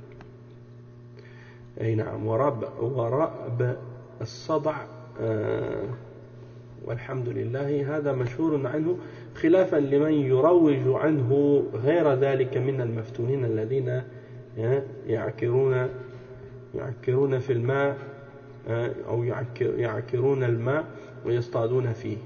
أي نعم ورب ورأب الصدع والحمد لله هذا مشهور عنه خلافا لمن يروج عنه غير ذلك من المفتونين الذين يعكرون يعكرون في الماء أو يعكرون الماء ويصطادون فيه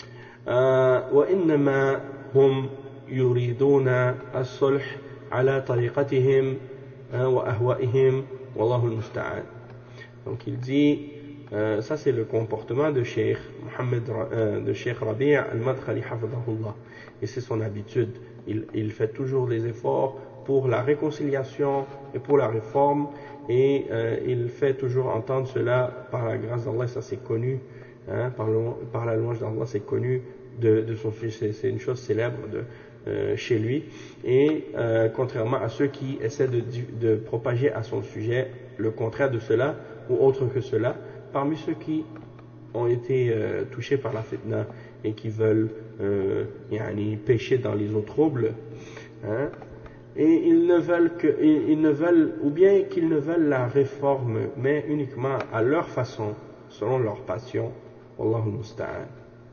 وإنما هم يريدون الصلح على طريقتهم وأهوائهم والله المستعان. Donc il dit Euh, ça c'est le comportement de Cheikh Mohammed, euh, de Cheikh Rabi' al-Madkhali hafidhahullah, et c'est son habitude. Il, il fait toujours des efforts pour la réconciliation et pour la réforme, et euh, il fait toujours entendre cela par la grâce d'Allah. Ça c'est connu, hein, par, le, par la louange d'Allah, c'est connu de, de son fils, c'est, c'est une chose célèbre de, euh, chez lui, et euh, contrairement à ceux qui essaient de, de propager à son sujet le contraire de cela ou autre que cela, parmi ceux qui ont été euh, touchés par la fitna et qui veulent euh, yani, pécher dans les eaux troubles, hein, et ils ne veulent que, ils, ils ne veulent, ou bien qu'ils ne veulent la réforme, mais uniquement à leur façon, selon leur passion. Wallahu musta'an.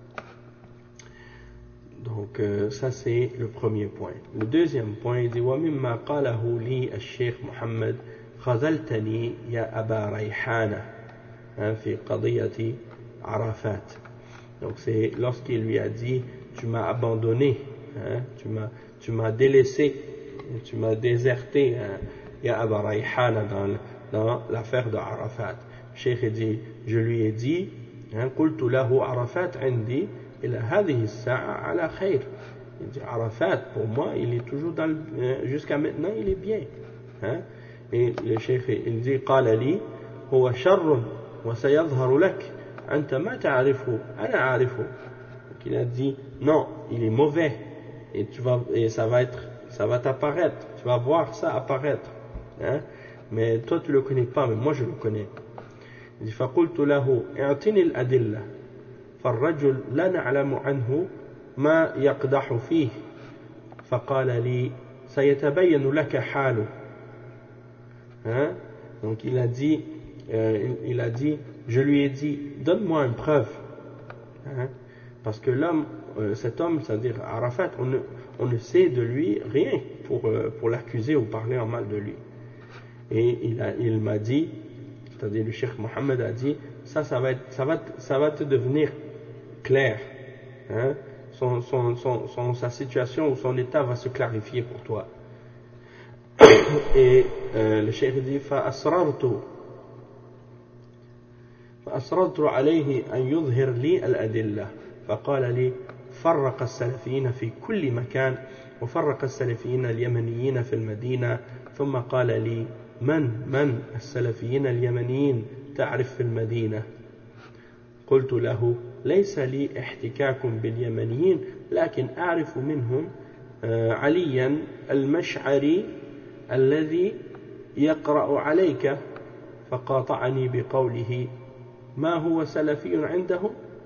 Donc euh, ça c'est le premier point. Le deuxième point, il dit وَمِمَّا قَالَهُ لِي الشيخ محمد خذلتني يا أبا ريحانة في قضية عرفات. Donc c'est lorsqu'il lui a dit tu m'as abandonné, hein, tu m'as tu m'as délaissé, tu m'as déserté, hein, ya Aba Rayhana, dans, dans l'affaire de Arafat. Cheikh dit, je lui ai dit, قلت له عرفات عندي إلى هذه الساعة على خير. Il dit Arafat pour moi il est toujours dans le, jusqu'à maintenant il est bien, hein. Et le cheikh il dit قال لي هو شر وسيظهر لك أنت ما تعرفه أنا أعرفه. Donc il a dit non, il est mauvais et tu vas et ça va être ça va t'apparaître, tu vas voir ça apparaître, hein? Mais toi tu le connais pas, mais moi je le connais. Il dit فقلت له اعطني الأدلة فالرجل لا نعلم عنه ما يقدح فيه فقال لي سيتبين لك حاله Hein? Donc il a dit, euh, il, il a dit, je lui ai dit, donne-moi une preuve. Hein? Parce que l'homme, euh, cet homme, c'est-à-dire Arafat, on ne, on ne sait de lui rien pour, euh, pour l'accuser ou parler en mal de lui. Et il, a, il m'a dit, c'est-à-dire le Cheikh Mohammed a dit, ça, ça va, être, ça va, ça va te devenir clair. Hein? Son, son, son, son, sa situation ou son état va se clarifier pour toi. Et euh, le Cheikh dit, فأصررت فأصررت عليه أن يظهر لي الأدلة فقال لي فرق السلفيين في كل مكان وفرق السلفيين اليمنيين في المدينة ثم قال لي من من السلفيين اليمنيين تعرف في المدينة قلت له ليس لي احتكاك باليمنيين لكن أعرف منهم عليا المشعري الذي يقرأ عليك فقاطعني بقوله ما هو سلفي عندهم.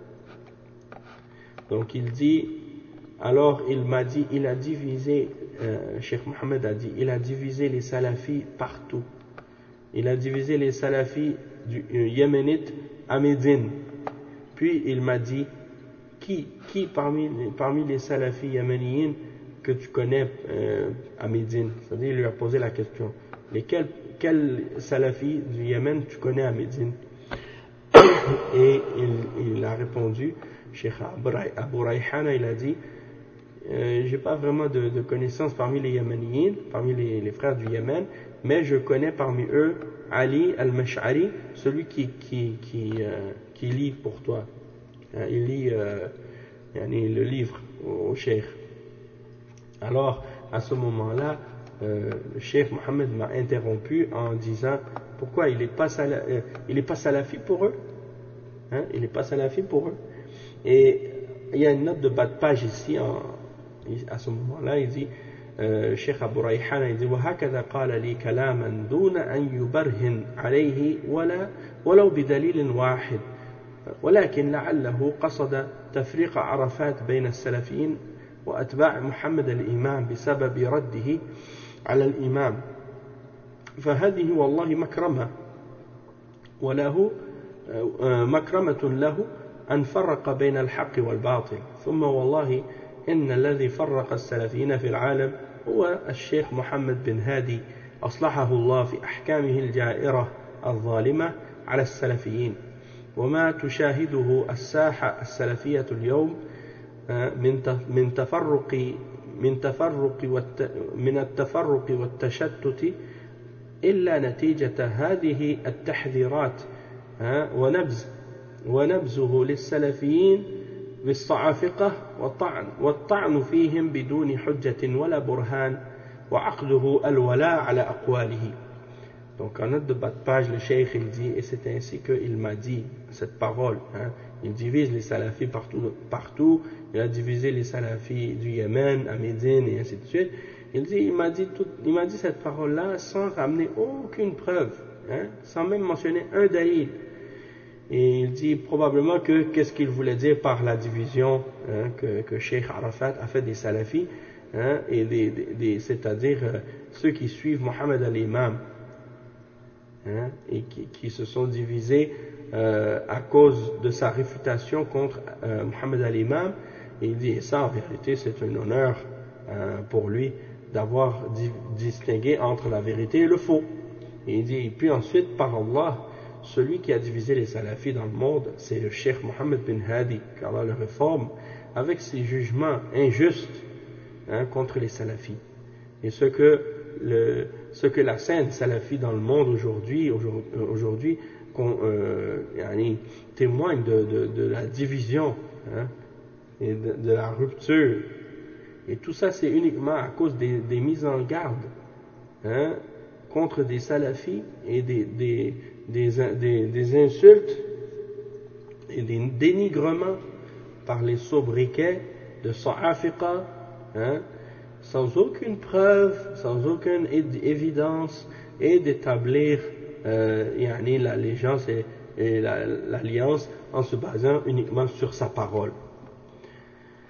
Donc il dit, alors il m'a dit, il a divisé, euh, Cheikh Mohammed a dit, il a divisé les salafis partout. Il a divisé les salafis du euh, yéménite à Médine. Puis il m'a dit, qui, qui parmi, parmi les salafis yéméniens que tu connais euh, à Médine? C'est-à-dire, il lui a posé la question, lesquels, quel salafi du Yémen tu connais à Médine? Et il, il a répondu, Cheikh Abu Rayhana, il a dit, euh, j'ai pas vraiment de, de connaissances parmi les Yéméniens, parmi les, les frères du Yémen, mais je connais parmi eux Ali al-Mash'ari, celui qui, qui, qui, euh, qui lit pour toi. Euh, il lit euh, le livre au, au Cheikh. Alors, à ce moment-là, euh, le Cheikh Mohammed m'a interrompu en disant, pourquoi il n'est pas, sala, euh, il est pas salafi pour eux? Hein? Il n'est pas salafi pour eux. Et il y a une note de bas de page ici, en, à ce moment-là, il dit, euh, Cheikh Abu Rayhan, il dit, وَهَكَذَا قَالَ لِي كَلَامًا دُونَ أَنْ يُبَرْهِنْ عَلَيْهِ ولا ولو بدليل واحد ولكن لعله قصد تفريق عرفات بين السلفيين وأتباع محمد الإمام بسبب رده على الإمام فهذه والله مكرمة وله مكرمة له أن فرق بين الحق والباطل ثم والله إن الذي فرق السلفيين في العالم هو الشيخ محمد بن هادي أصلحه الله في أحكامه الجائرة الظالمة على السلفيين وما تشاهده الساحة السلفية اليوم من من تفرق من تفرق والت من التفرق والتشتت إلا نتيجة هذه التحذيرات ونبذ ونبذه للسلفيين بالصعافقة والطعن والطعن فيهم بدون حجة ولا برهان وعقده الولاء على أقواله. Donc en note de bas de page, le cheikh il dit, et c'est ainsi qu'il m'a dit cette parole, hein, il divise les salafis partout, partout, il a divisé les salafis du Yémen, à Médine et ainsi de suite. Il dit, il m'a dit, tout, il m'a dit cette parole-là sans ramener aucune preuve, hein, sans même mentionner un dalil. Et il dit probablement que qu'est-ce qu'il voulait dire par la division, hein, que, que Cheikh Arafat a fait des salafis, hein, et des, des, des, c'est-à-dire euh, ceux qui suivent Mohammed al-Imam. Hein, et qui, qui se sont divisés euh, à cause de sa réfutation contre euh, Mohammed al-Imam. Et il dit, et ça en vérité c'est un honneur euh, pour lui d'avoir di- distingué entre la vérité et le faux. Et il dit, et puis ensuite par Allah, celui qui a divisé les salafis dans le monde, c'est le Cheikh Mohammed bin Hadi, qu'Allah le réforme, avec ses jugements injustes, hein, contre les salafis. Et ce que le ce que la scène salafie dans le monde aujourd'hui, aujourd'hui, euh, témoigne de, de, de la division, hein, et de, de la rupture. Et tout ça, c'est uniquement à cause des, des mises en garde, hein, contre des salafis et des, des, des, des, des insultes et des dénigrements par les sobriquets de Sa'afiqa, hein, sans aucune preuve, sans aucune évidence, et d'établir euh, yani, l'allégeance et, et la, l'alliance en se basant uniquement sur sa parole.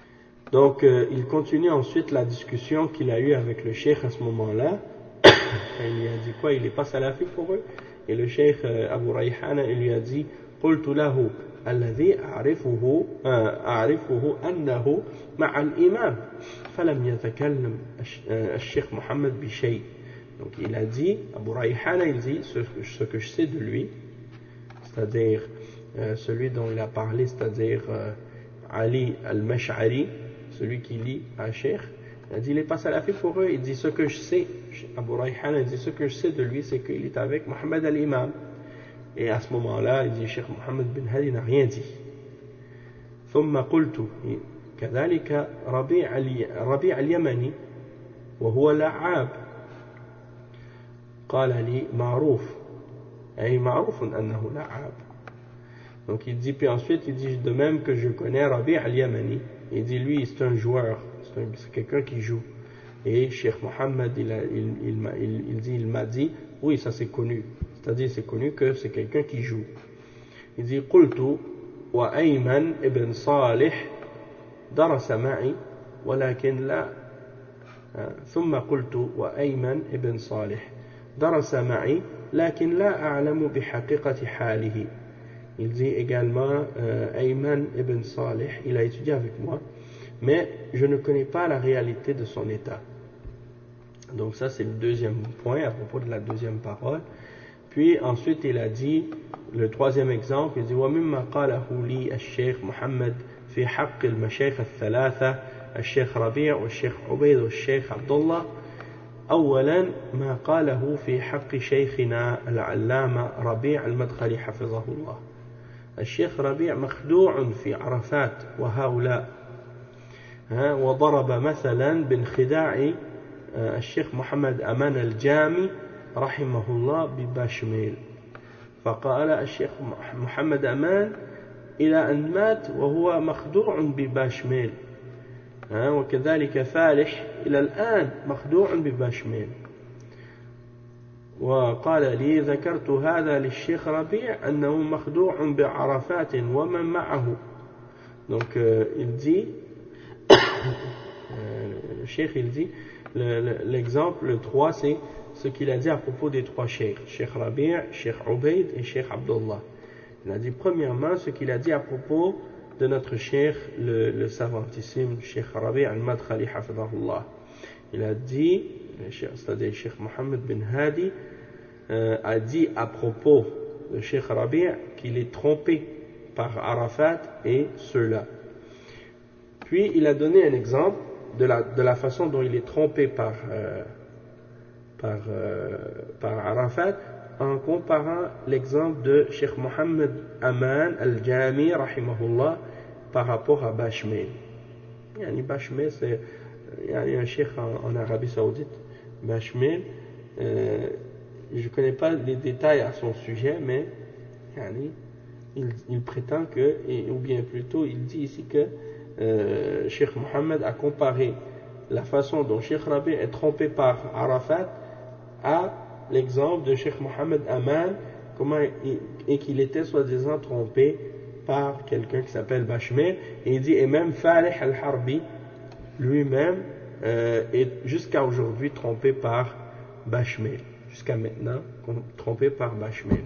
Donc euh, il continue ensuite la discussion qu'il a eue avec le cheikh à ce moment-là, il lui a dit quoi, il n'est pas salafique pour eux. Et le cheikh Abu Rayhana, il lui a dit قلت له الذي أعرفه أعرفه أنه مع الإمام فلم يتكلم الشيخ محمد بشيء. Donc il a dit, Abu Rayhana, il dit ce, ce que je sais de lui, c'est-à-dire euh, celui dont il a parlé, c'est-à-dire euh, Ali al-Mash'ari, celui qui lit à Cheikh, il a dit il n'est pas salafique pour eux. Il dit ce que je sais, Abu Rayhana, il dit ce que je sais de lui, c'est qu'il est avec Mohammed al-Imam. Et à ce moment-là, il dit Cheikh Mohammed bin Hadi n'a rien dit. ثم قلت كذلك ربيع ربيع اليمني وهو لعاب قال لي معروف أي معروف أنه لعاب. Donc il dit, puis ensuite il dit de même que je connais Rabi' al-Yamani, il dit lui c'est un joueur, c'est, un, c'est quelqu'un qui joue. Et Cheikh Mohammed il, a, il, il, il, il dit, il m'a dit oui, ça c'est connu, c'est-à-dire c'est connu que c'est quelqu'un qui joue. Il dit قلت وأيمن ابن صالح درس معي ولكن لا ثم قلت وأيمن ابن صالح درس معي لكن لا أعلم بحقيقة حاله. Il dit également euh, Ayman ibn Salih, il a étudié avec moi, mais je ne connais pas la réalité de son état. Donc ça c'est le deuxième point à propos de la deuxième parole. Puis ensuite il a dit le troisième exemple, il dit ومما قاله لي الشيخ محمد في حق المشايخ الثلاثة الشيخ ربيع والشيخ عبيد والشيخ عبد الله. أولا ما قاله في حق شيخنا العلامة ربيع المدخلي حفظه الله. الشيخ ربيع مخدوع في عرفات وهؤلاء، وضرب مثلا بانخداع الشيخ محمد أمان الجامي رحمه الله بباشميل. فقال الشيخ محمد أمان إلى أن مات وهو مخدوع بباشميل، وكذلك فالح إلى الآن مخدوع بباشميل. وقال لي ذكرت هذا للشيخ ربيع أنه مخدوع بعرفات ومن معه. Donc euh, il dit euh, le cheikh il dit le, le, l'exemple le trois c'est ce qu'il a dit à propos des trois cheikhs, Cheikh Rabi', Cheikh Ubaid et Cheikh Abdullah. Il a dit premièrement ce qu'il a dit à propos de notre cheikh le, le savantissime Cheikh Rabi' al-Madkhali hafidhahullah. Il a dit, c'est-à-dire Cheikh Mohammed bin Hadi euh, a dit à propos de Cheikh Rabi' qu'il est trompé par Arafat et ceux-là. Puis il a donné un exemple de la, de la façon dont il est trompé par, euh, par, euh, par Arafat en comparant l'exemple de Cheikh Mohammed Aman al-Jami rahimahullah par rapport à Bashmil. Yani Bashmil c'est il y a un cheikh en, en Arabie Saoudite, Bashmil, euh, je ne connais pas les détails à son sujet, mais yani, il, il prétend que, et, ou bien plutôt il dit ici que euh, Cheikh Mohammed a comparé la façon dont Cheikh Rabi' est trompé par Arafat à l'exemple de Cheikh Mohammed Aman, comment il, et qu'il était soi-disant trompé par quelqu'un qui s'appelle Bashmil, et il dit, et même Falih al-Harbi lui-même euh, est jusqu'à aujourd'hui trompé par Bashmil, jusqu'à maintenant trompé par Bashmil.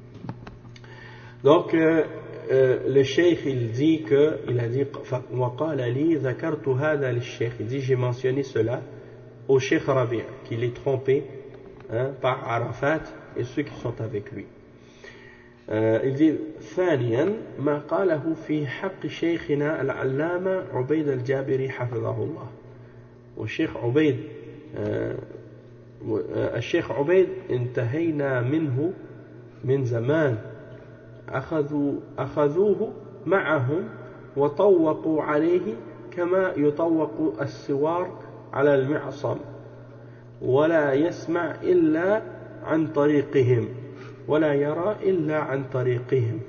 Donc euh, euh, le cheikh il dit que il a dit وقال لي ذكرت هذا للشيخ, il dit j'ai mentionné cela au cheikh Rabi' qu'il est trompé hein, par Arafat et ceux qui sont avec lui. Euh, il dit ثانيا ما قاله في حق شيخنا العلامة عبيد الجابري حفظه الله. والشيخ عبيد الشيخ عبيد انتهينا منه من زمان، أخذوا أخذوه معهم وطوقوا عليه كما يطوق السوار على المعصم، ولا يسمع إلا عن طريقهم ولا يرى إلا عن طريقهم.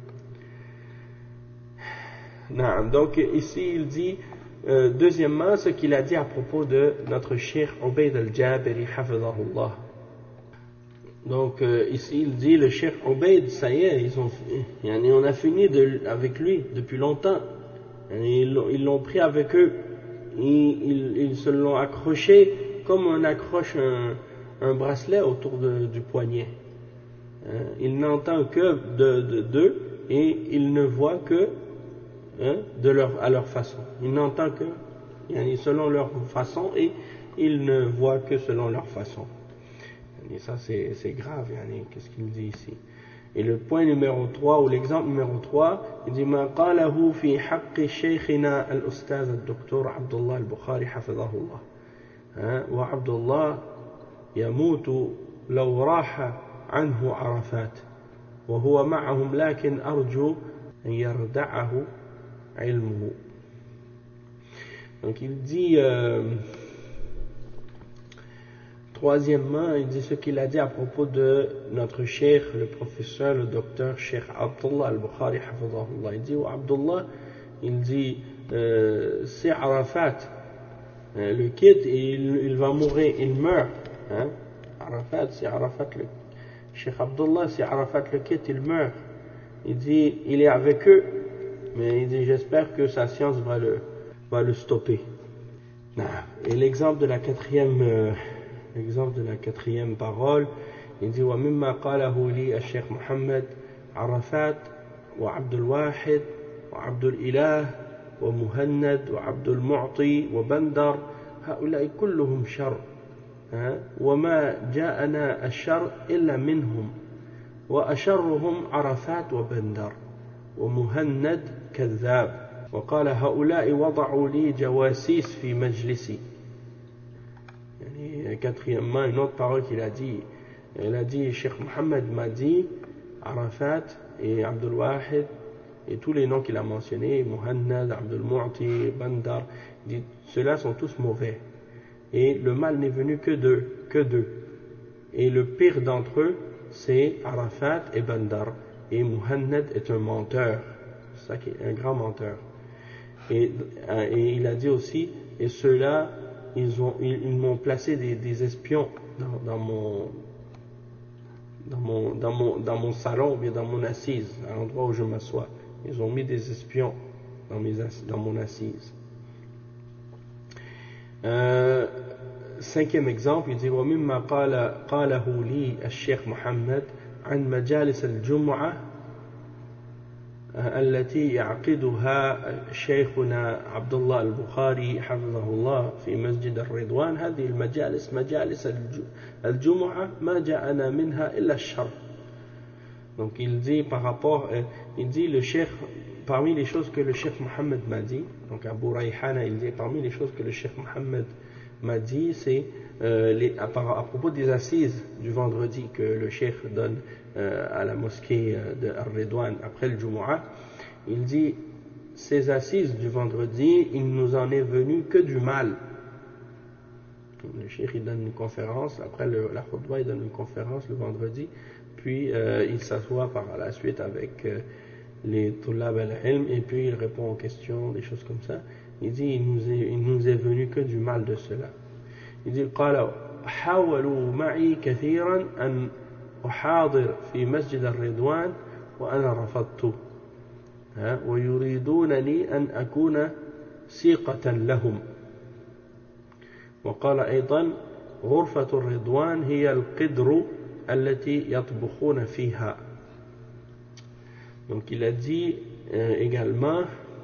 Non, donc ici il dit euh, deuxièmement ce qu'il a dit à propos de notre cheikh Ubaid al-Jabiri hafidhahullah. Donc euh, ici il dit le cheikh Ubaid, ça y est, ils ont, yani, on a fini de, avec lui depuis longtemps, yani, ils, ils l'ont pris avec eux, ils, ils, ils se l'ont accroché comme on accroche un, un bracelet autour de, du poignet. Hein, il n'entend que de, de, d'eux et il ne voit que hein, de leur, à leur façon. Il n'entend que yani, selon leur façon et il ne voit que selon leur façon. Et ça c'est, c'est grave. Yani, qu'est-ce qu'il dit ici? Et le point numéro trois, ou l'exemple numéro trois, il dit ما قاله في حق شيخنا الأستاذ الدكتور عبد الله البخاري حفظه الله. وعبد الله يموت لو راح عنه عرفات وهو معهم لكن أرجو أن يردعه علمه. Donc il dit euh, troisièmement, il dit ce qu'il a dit à propos de notre cheikh, le professeur, le docteur Cheikh Abdullah al-Bukhari hafidhahullah. Il dit oh, Abdullah, il dit euh, c'est Arafat euh, le quitte et il, il va mourir, il meurt. Hein? Arafat, c'est Arafat le Cheikh Abdullah, c'est Arafat le quitte, il meurt. Il dit il est avec eux, mais il dit j'espère que sa science va le, va le stopper. Et l'exemple de la quatrième euh, L'exemple de la quatrième parole, il dit وَمِمَّا قَالَهُ لِي الشيخ محمد عرفات وعبد الواحد وعبد الإله ومهند وعبد المعطي وبندر هؤلاء كلهم شر وما جاءنا الشر إلا منهم وأشرهم عرفات وبندر ومهند كذاب وقال هؤلاء وضعوا لي جواسيس في مجلسي. Quatrièmement, une autre parole qu'il a dit, il a dit, Cheikh Mohammed m'a dit, Arafat et Abdul Wahid, et tous les noms qu'il a mentionnés, Muhannad, Abdul Mu'ti, Bandar, dit, ceux-là sont tous mauvais. Et le mal n'est venu que d'eux, que d'eux. Et le pire d'entre eux, c'est Arafat et Bandar. Et Muhannad est un menteur, c'est ça qui est un grand menteur. Et, et il a dit aussi, et ceux-là, Ils, ont, ils, ils m'ont placé des, des espions dans, dans, mon, dans, mon, dans, mon, dans mon salon, ou bien dans mon assise, à l'endroit où je m'assois. Ils ont mis des espions dans, mes, dans mon assise. Euh, cinquième exemple, il dit وَمِمَّا قال قاله لي الشيخ محمد عن مجالس الجمعة التي يعقدها شيخنا عبد الله البخاري حفظه الله في مسجد الرضوان. هذه المجالس مجالس الجمعة ما جاءنا منها إلا الشر. Donc il dit par rapport, euh, il dit le cheikh, parmi les choses que le cheikh Mohammed m'a dit, donc Abu Rayhana il dit parmi les choses que le cheikh Mohammed m'a dit, c'est euh, les, à, à propos des assises du vendredi que le cheikh donne euh, à la mosquée de Ar-Ridwan après le Jumu'ah. Il dit ces assises du vendredi, il nous en est venu que du mal. Le cheikh il donne une conférence, après le, la khutbah il donne une conférence le vendredi, puis euh, il s'assoit par la suite avec euh, les Tullab al-Ilm et puis il répond aux questions, des choses comme ça. Il dit il nous est, il nous est venu que du mal de cela. Il dit قال حاولوا معي كثيرا أن أحاضر في مسجد الرضوان وأنا رفضت ويريدونني أن أكون سيقة لهم. وقال أيضا غرفة الرضوان هي القدر التي يطبخون فيها. Donc il a dit euh, également,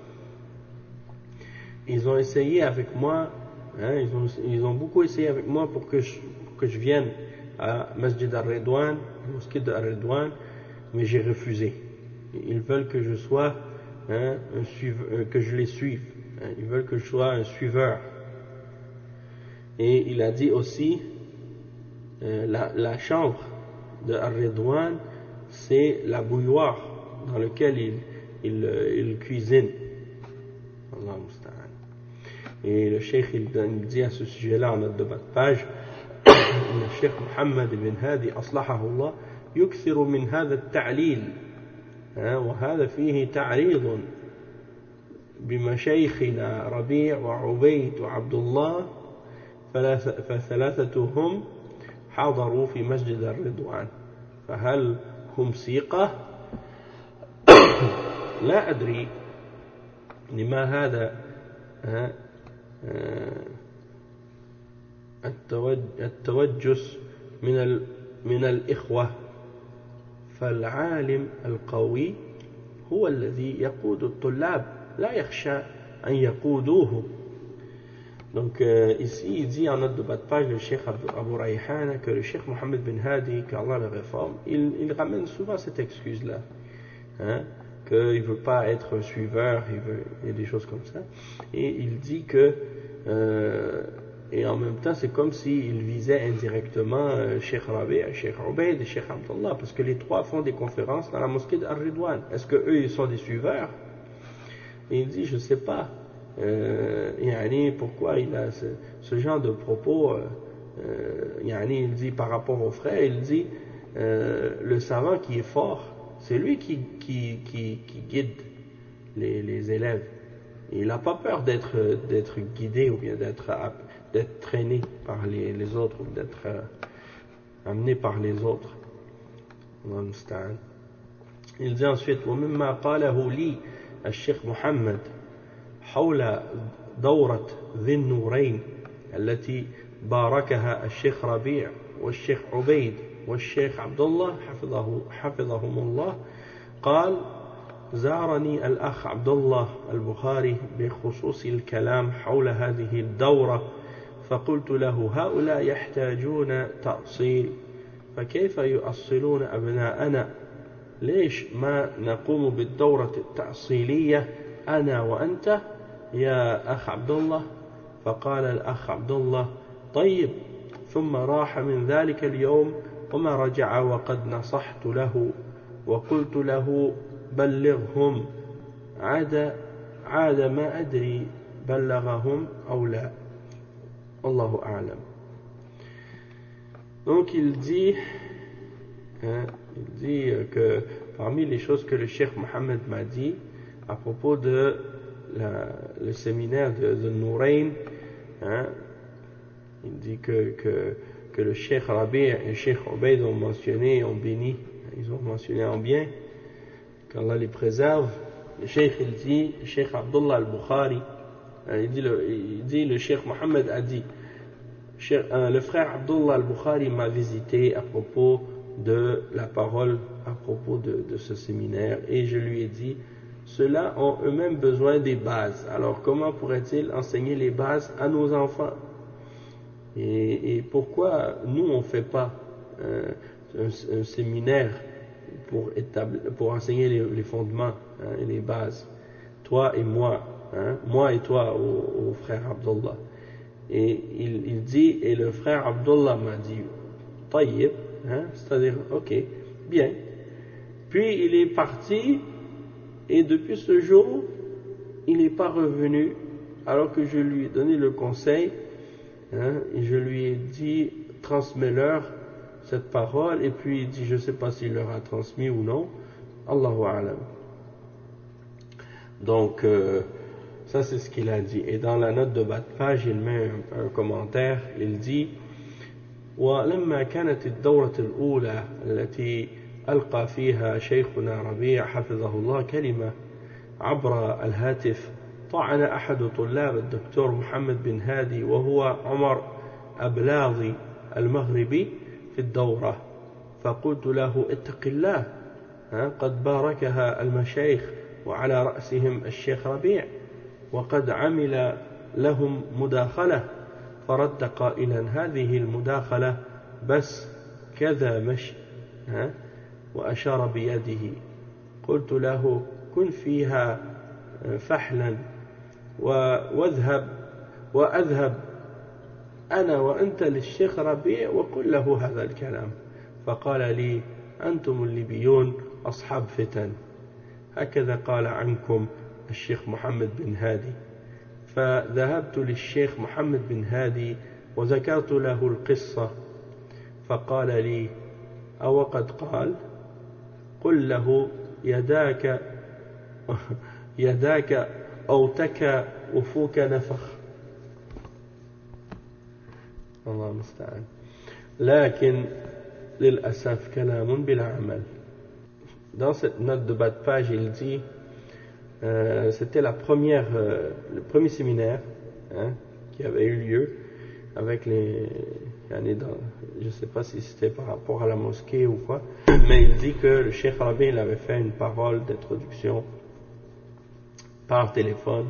ils ont essayé avec moi, hein, ils, ont, ils ont beaucoup essayé avec moi pour que je, pour que je vienne à Masjid al-Ridwan, la mosquée de al-Ridwan, mais j'ai refusé. Ils veulent que je sois, hein, un suiveur, euh, que je les suive. Hein, ils veulent que je sois un suiveur. Et il a dit aussi, euh, la, la chambre de al-Ridwan, c'est la bouilloire dans laquelle il, il, il cuisine. Allah musta'an. Et le cheikh il, il dit à ce sujet-là en note de bas de page, le cheikh Mohammed ibn Hadi أصلحه الله يكثر من هذا التعليل وهذا فيه تعريض بمشايخنا ربيع وعبيد وعبد الله فثلاثتهم حضروا في مسجد الرضوان فهل هم سيقة؟ لا أدري لما هذا التوجس من ال من الإخوة فالعالم القوي هو الذي يقود الطلاب لا يخشى أن يقودوه. Donc euh, ici il dit en note de bas de page le Cheikh Abu Rayhan que le Cheikh Mohammed bin Hadi, qu'Allah le réforme, il, il ramène souvent cette excuse là, hein, qu'il ne veut pas être suiveur, il veut, il y a des choses comme ça, et il dit que euh, et en même temps c'est comme s'il visait indirectement euh, Cheikh Rabi, Cheikh Ubaid et Cheikh Abdullah, parce que les trois font des conférences dans la mosquée d'Ar-Ridwan. Est-ce que eux ils sont des suiveurs? Et il dit je ne sais pas. Euh, yani, pourquoi il a ce, ce genre de propos, euh, yani, il dit par rapport au frère, il dit euh, le savant qui est fort, c'est lui qui, qui, qui, qui guide les, les élèves. Et il n'a pas peur d'être, d'être guidé ou bien d'être, d'être traîné par les, les autres, ou d'être euh, amené par les autres. Il dit ensuite ومما قاله لي الشيخ محمد حول دورة ذي النورين التي باركها الشيخ ربيع والشيخ عبيد والشيخ عبد الله حفظه حفظهم الله قال زارني الأخ عبد الله البخاري بخصوص الكلام حول هذه الدورة فقلت له هؤلاء يحتاجون تأصيل فكيف يؤصلون أبناءنا ليش ما نقوم بالدورة التأصيلية أنا وأنت يا أخ عبد الله؟ فقال الأخ عبد الله طيب، ثم راح من ذلك اليوم وما رجع وقد نصحت له وقلت له بلغهم، عاد عاد ما أدري بلغهم أو لا، الله أعلم. Donc il dit, hein, il dit que parmi les choses que le Cheikh Mohammed m'a dit à propos de la, le séminaire de, de Nourayn, hein, il dit que, que, que le Cheikh Rabi et le Cheikh Ubaid ont mentionné, ont béni, ils ont mentionné en bien, qu'Allah les préserve. Le Cheikh il dit, le Cheikh Abdullah al-Bukhari, il dit, le, il dit, le Cheikh Mohammed a dit, le frère Abdullah al-Bukhari m'a visité à propos de la parole, à propos de, de ce séminaire, et je lui ai dit, ceux-là ont eux-mêmes besoin des bases, alors comment pourraient-ils enseigner les bases à nos enfants? Et, et pourquoi nous on ne fait pas euh, un, un séminaire pour, établir, pour enseigner les, les fondements, hein, et les bases, toi et moi, hein, moi et toi au, au frère Abdullah. Et il, il dit, et le frère Abdullah m'a dit, taïb, hein, c'est-à-dire, ok, bien. Puis il est parti, et depuis ce jour, il n'est pas revenu, alors que je lui ai donné le conseil, hein, et je lui ai dit, transmets-leur cette parole, et puis il dit, je ne sais pas s'il leur a transmis ou non, Allahu A'lam. Donc, euh, ça c'est ce qu'il a dit. Et dans la note de bas de page, il met un, un commentaire, il dit ولما كانت الدورة الأولى التي ألقى فيها شيخنا ربيع حفظه الله كلمة عبر الهاتف طعن أحد طلاب الدكتور محمد بن هادي وهو عمر أبلاضي المغربي في الدورة، فقلت له اتق الله، قد باركها المشايخ وعلى رأسهم الشيخ ربيع وقد عمل لهم مداخلة، فرد قائلا هذه المداخلة بس كذا مشي، وأشار بيده. قلت له كن فيها فحلا واذهب وأذهب أنا وأنت للشيخ ربيع وقل له هذا الكلام، فقال لي أنتم الليبيون أصحاب فتن، هكذا قال عنكم الشيخ محمد بن هادي. فذهبت للشيخ محمد بن هادي وذكرت له القصة، فقال لي أو قد قال قل له يداك يداك أوتك وفوك نفخ، الله المستعان. لكن للأسف كلام بلا عمل. Dans cette note de bas de page, il dit euh, c'était la première, euh, le premier séminaire, hein, qui avait eu lieu avec les, je ne sais pas si c'était par rapport à la mosquée ou quoi, mais il dit que le Cheikh Rabi il avait fait une parole d'introduction par téléphone,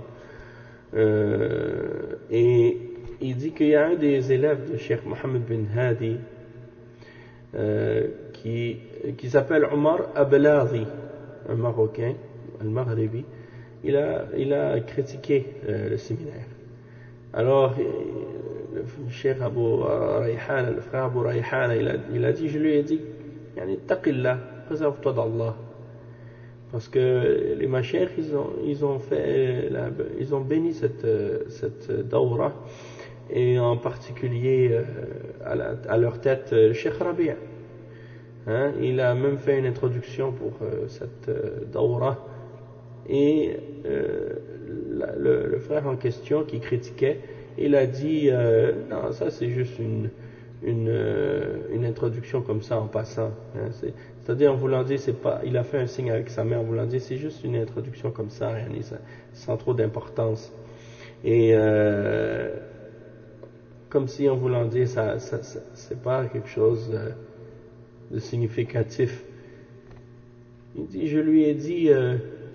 euh, et il dit qu'il y a un des élèves de Cheikh Mohammed bin Hadi euh, qui, qui s'appelle Omar Abeladi, un Marocain, un Maghribi. Il a, il a critiqué euh, le séminaire. Alors, le Cheikh Abu Rayhan, le frère Abu Rayhan, il a, il a dit, je lui ai dit, yani, taqillah, préserve-toi d'Allah. Parce que les mashayikh, ils ont, ils ont fait, la, ils ont béni cette, cette dawra, et en particulier à, la, à leur tête, le Cheikh Rabi'. Hein, il a même fait une introduction pour euh, cette euh, dawra, et euh, la, le, le frère en question qui critiquait, il a dit euh, non, ça c'est juste une, une, euh, une introduction comme ça en passant, hein, c'est, c'est-à-dire en voulant dire, c'est pas, il a fait un signe avec sa main en voulant dire c'est juste une introduction comme ça, rien, sans trop d'importance, et euh, comme si en voulant dire ça, ça, ça c'est pas quelque chose euh, de significatif. Il dit, je lui ai dit euh,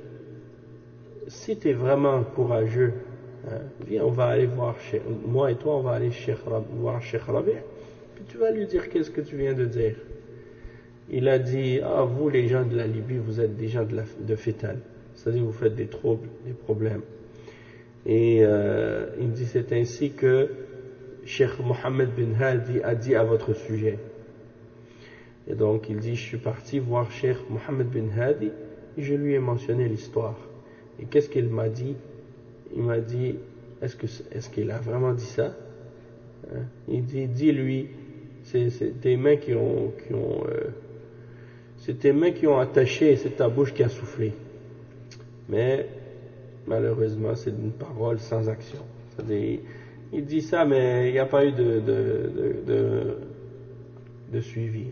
si tu es vraiment courageux, hein, viens, on va aller voir, chez, moi et toi, on va aller chez, voir Cheikh Rabi', puis tu vas lui dire qu'est-ce que tu viens de dire. Il a dit, ah, vous les gens de la Libye, vous êtes des gens de, la, de Fétal, c'est-à-dire vous faites des troubles, des problèmes. Et euh, il dit, c'est ainsi que Cheikh Mohammed bin Hadi a dit à votre sujet. Et donc il dit, je suis parti voir Cheikh Mohammed bin Hadi et je lui ai mentionné l'histoire. Et qu'est-ce qu'il m'a dit? Il m'a dit, est-ce que, est-ce qu'il a vraiment dit ça? Hein? Il dit, dis-lui, c'est, c'est tes mains qui ont, qui ont euh, c'est tes mains qui ont attaché, c'est ta bouche qui a soufflé. Mais malheureusement, c'est une parole sans action. C'est-à-dire, il dit ça, mais il n'y a pas eu de, de, de, de, de suivi.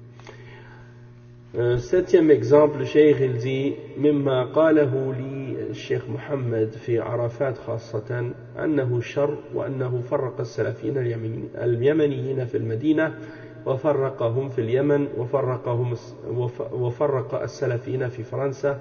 Euh, septième exemple, le Cheikh il dit مما قاله لي الشيخ محمد في عرفات خاصة أنه شر وأنه فرق السلفيين اليمنيين في المدينة وفرقهم في اليمن وفرقهم وفرق السلفيين في فرنسا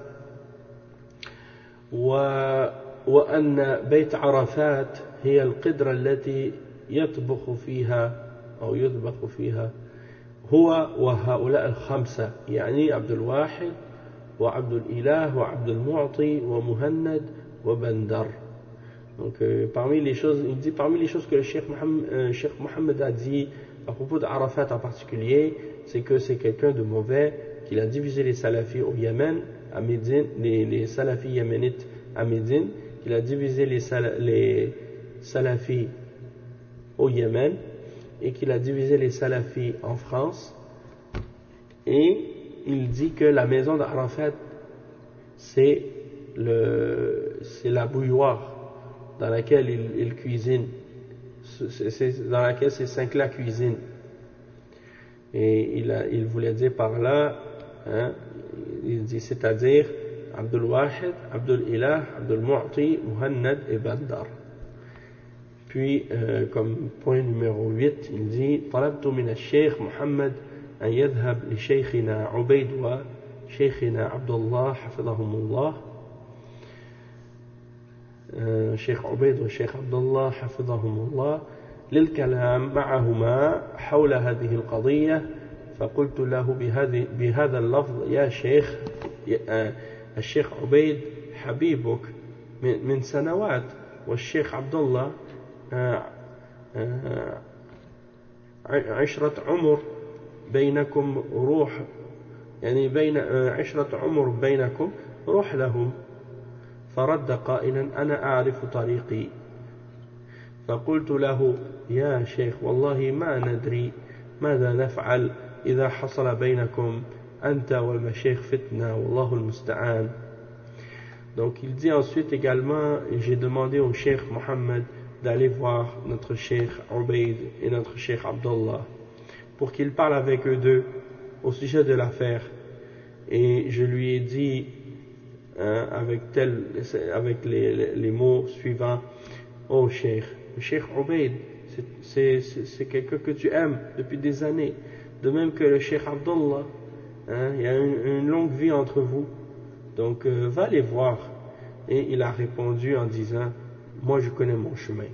وأن بيت عرفات هي القدرة التي يطبخ فيها أو يطبخ فيها هو وهؤلاء الخمسة يعني عبد الواحد وعبد الإله وعبد المعطي ومهند وبندر. Donc euh, parmi les choses, il dit parmi les choses que le Cheikh Mohammed, euh, Cheikh Mohammed a dit à propos d'Arafat en particulier, c'est que c'est quelqu'un de mauvais, qu'il a divisé les salafis au Yémen, à Médine, les, les salafis yéménites à Médine, qu'il a divisé les, sal, les salafis au Yémen, et qu'il a divisé les salafis en France, et il dit que la maison d'Arafat c'est, le, c'est la bouilloire dans laquelle il, il cuisine, c'est, c'est dans laquelle ces cinq-là cuisinent. Et il, a, il voulait dire par là, hein, il dit c'est-à-dire Abdul Wahid, Abdul Ilah, Abdul Mu'ti, Muhannad et Bandar. Puis, euh, comme point numéro huit, il dit طلبت من الشيخ محمد أن يذهب لشيخنا عبيد وشيخنا عبد الله حفظهم الله شيخ عبيد والشيخ عبد الله حفظهم الله للكلام معهما حول هذه القضية فقلت له بهذه بهذا اللفظ يا شيخ الشيخ عبيد حبيبك من سنوات والشيخ عبد الله عشرة عمر بينكم روح يعني بين عشرة عمر بينكم روح لهم فرد قائلا أنا أعرف طريقي فقلت له يا شيخ والله ما ندري ماذا نفعل إذا حصل بينكم أنت والمشايخ فتنة والله المستعان. Donc il dit ensuite également, j'ai demandé au Cheikh Mohammed d'aller voir notre Cheikh Ubaid et notre Cheikh Abdullah pour qu'il parle avec eux deux au sujet de l'affaire. Et je lui ai dit hein, avec, tel, avec les, les, les mots suivants: oh Cheikh, le Cheikh Ubaid c'est, c'est, c'est quelqu'un que tu aimes depuis des années. De même que le Cheikh Abdullah, hein, il y a une, une longue vie entre vous. Donc, euh, va les voir. Et il a répondu en disant, moi je connais mon chemin.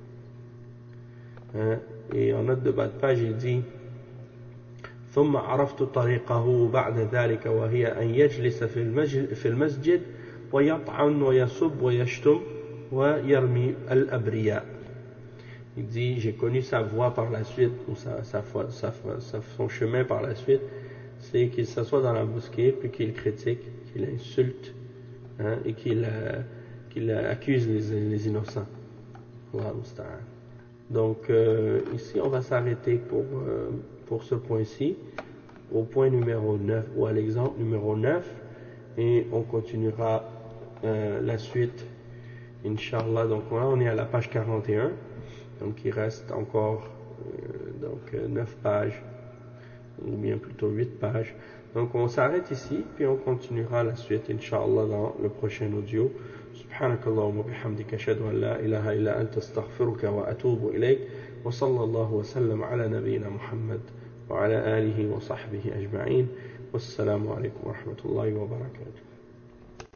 Hein, et en note de bas de page, il dit, ثم عرفت طريقه بعد ذلك وهي أن يجلس في المسجد ويطعن ويسب ويشتم ويرمي الأبرياء. Il dit, j'ai connu sa voie par la suite, ou sa, sa, sa, sa, son chemin par la suite, c'est qu'il s'assoit dans la mosquée, puis qu'il critique, qu'il insulte, hein, et qu'il, euh, qu'il accuse les, les innocents. Donc, euh, ici, on va s'arrêter pour, euh, pour ce point-ci, au point numéro neuf, ou à l'exemple numéro neuf, et on continuera euh, la suite, Inch'Allah. Donc, là, on est à la page quarante et un. Donc il reste encore euh, donc, neuf pages, ou bien plutôt huit pages. Donc on s'arrête ici, puis on continuera la suite, Inch'Allah, dans le prochain audio. سبحانك اللهم وبحمدك أشهد أن لا إله إلا أنت أستغفرك وأتوب إليك وصلى الله وسلم على نبينا محمد وعلى آله وصحبه أجمعين والسلام عليكم ورحمة الله وبركاته.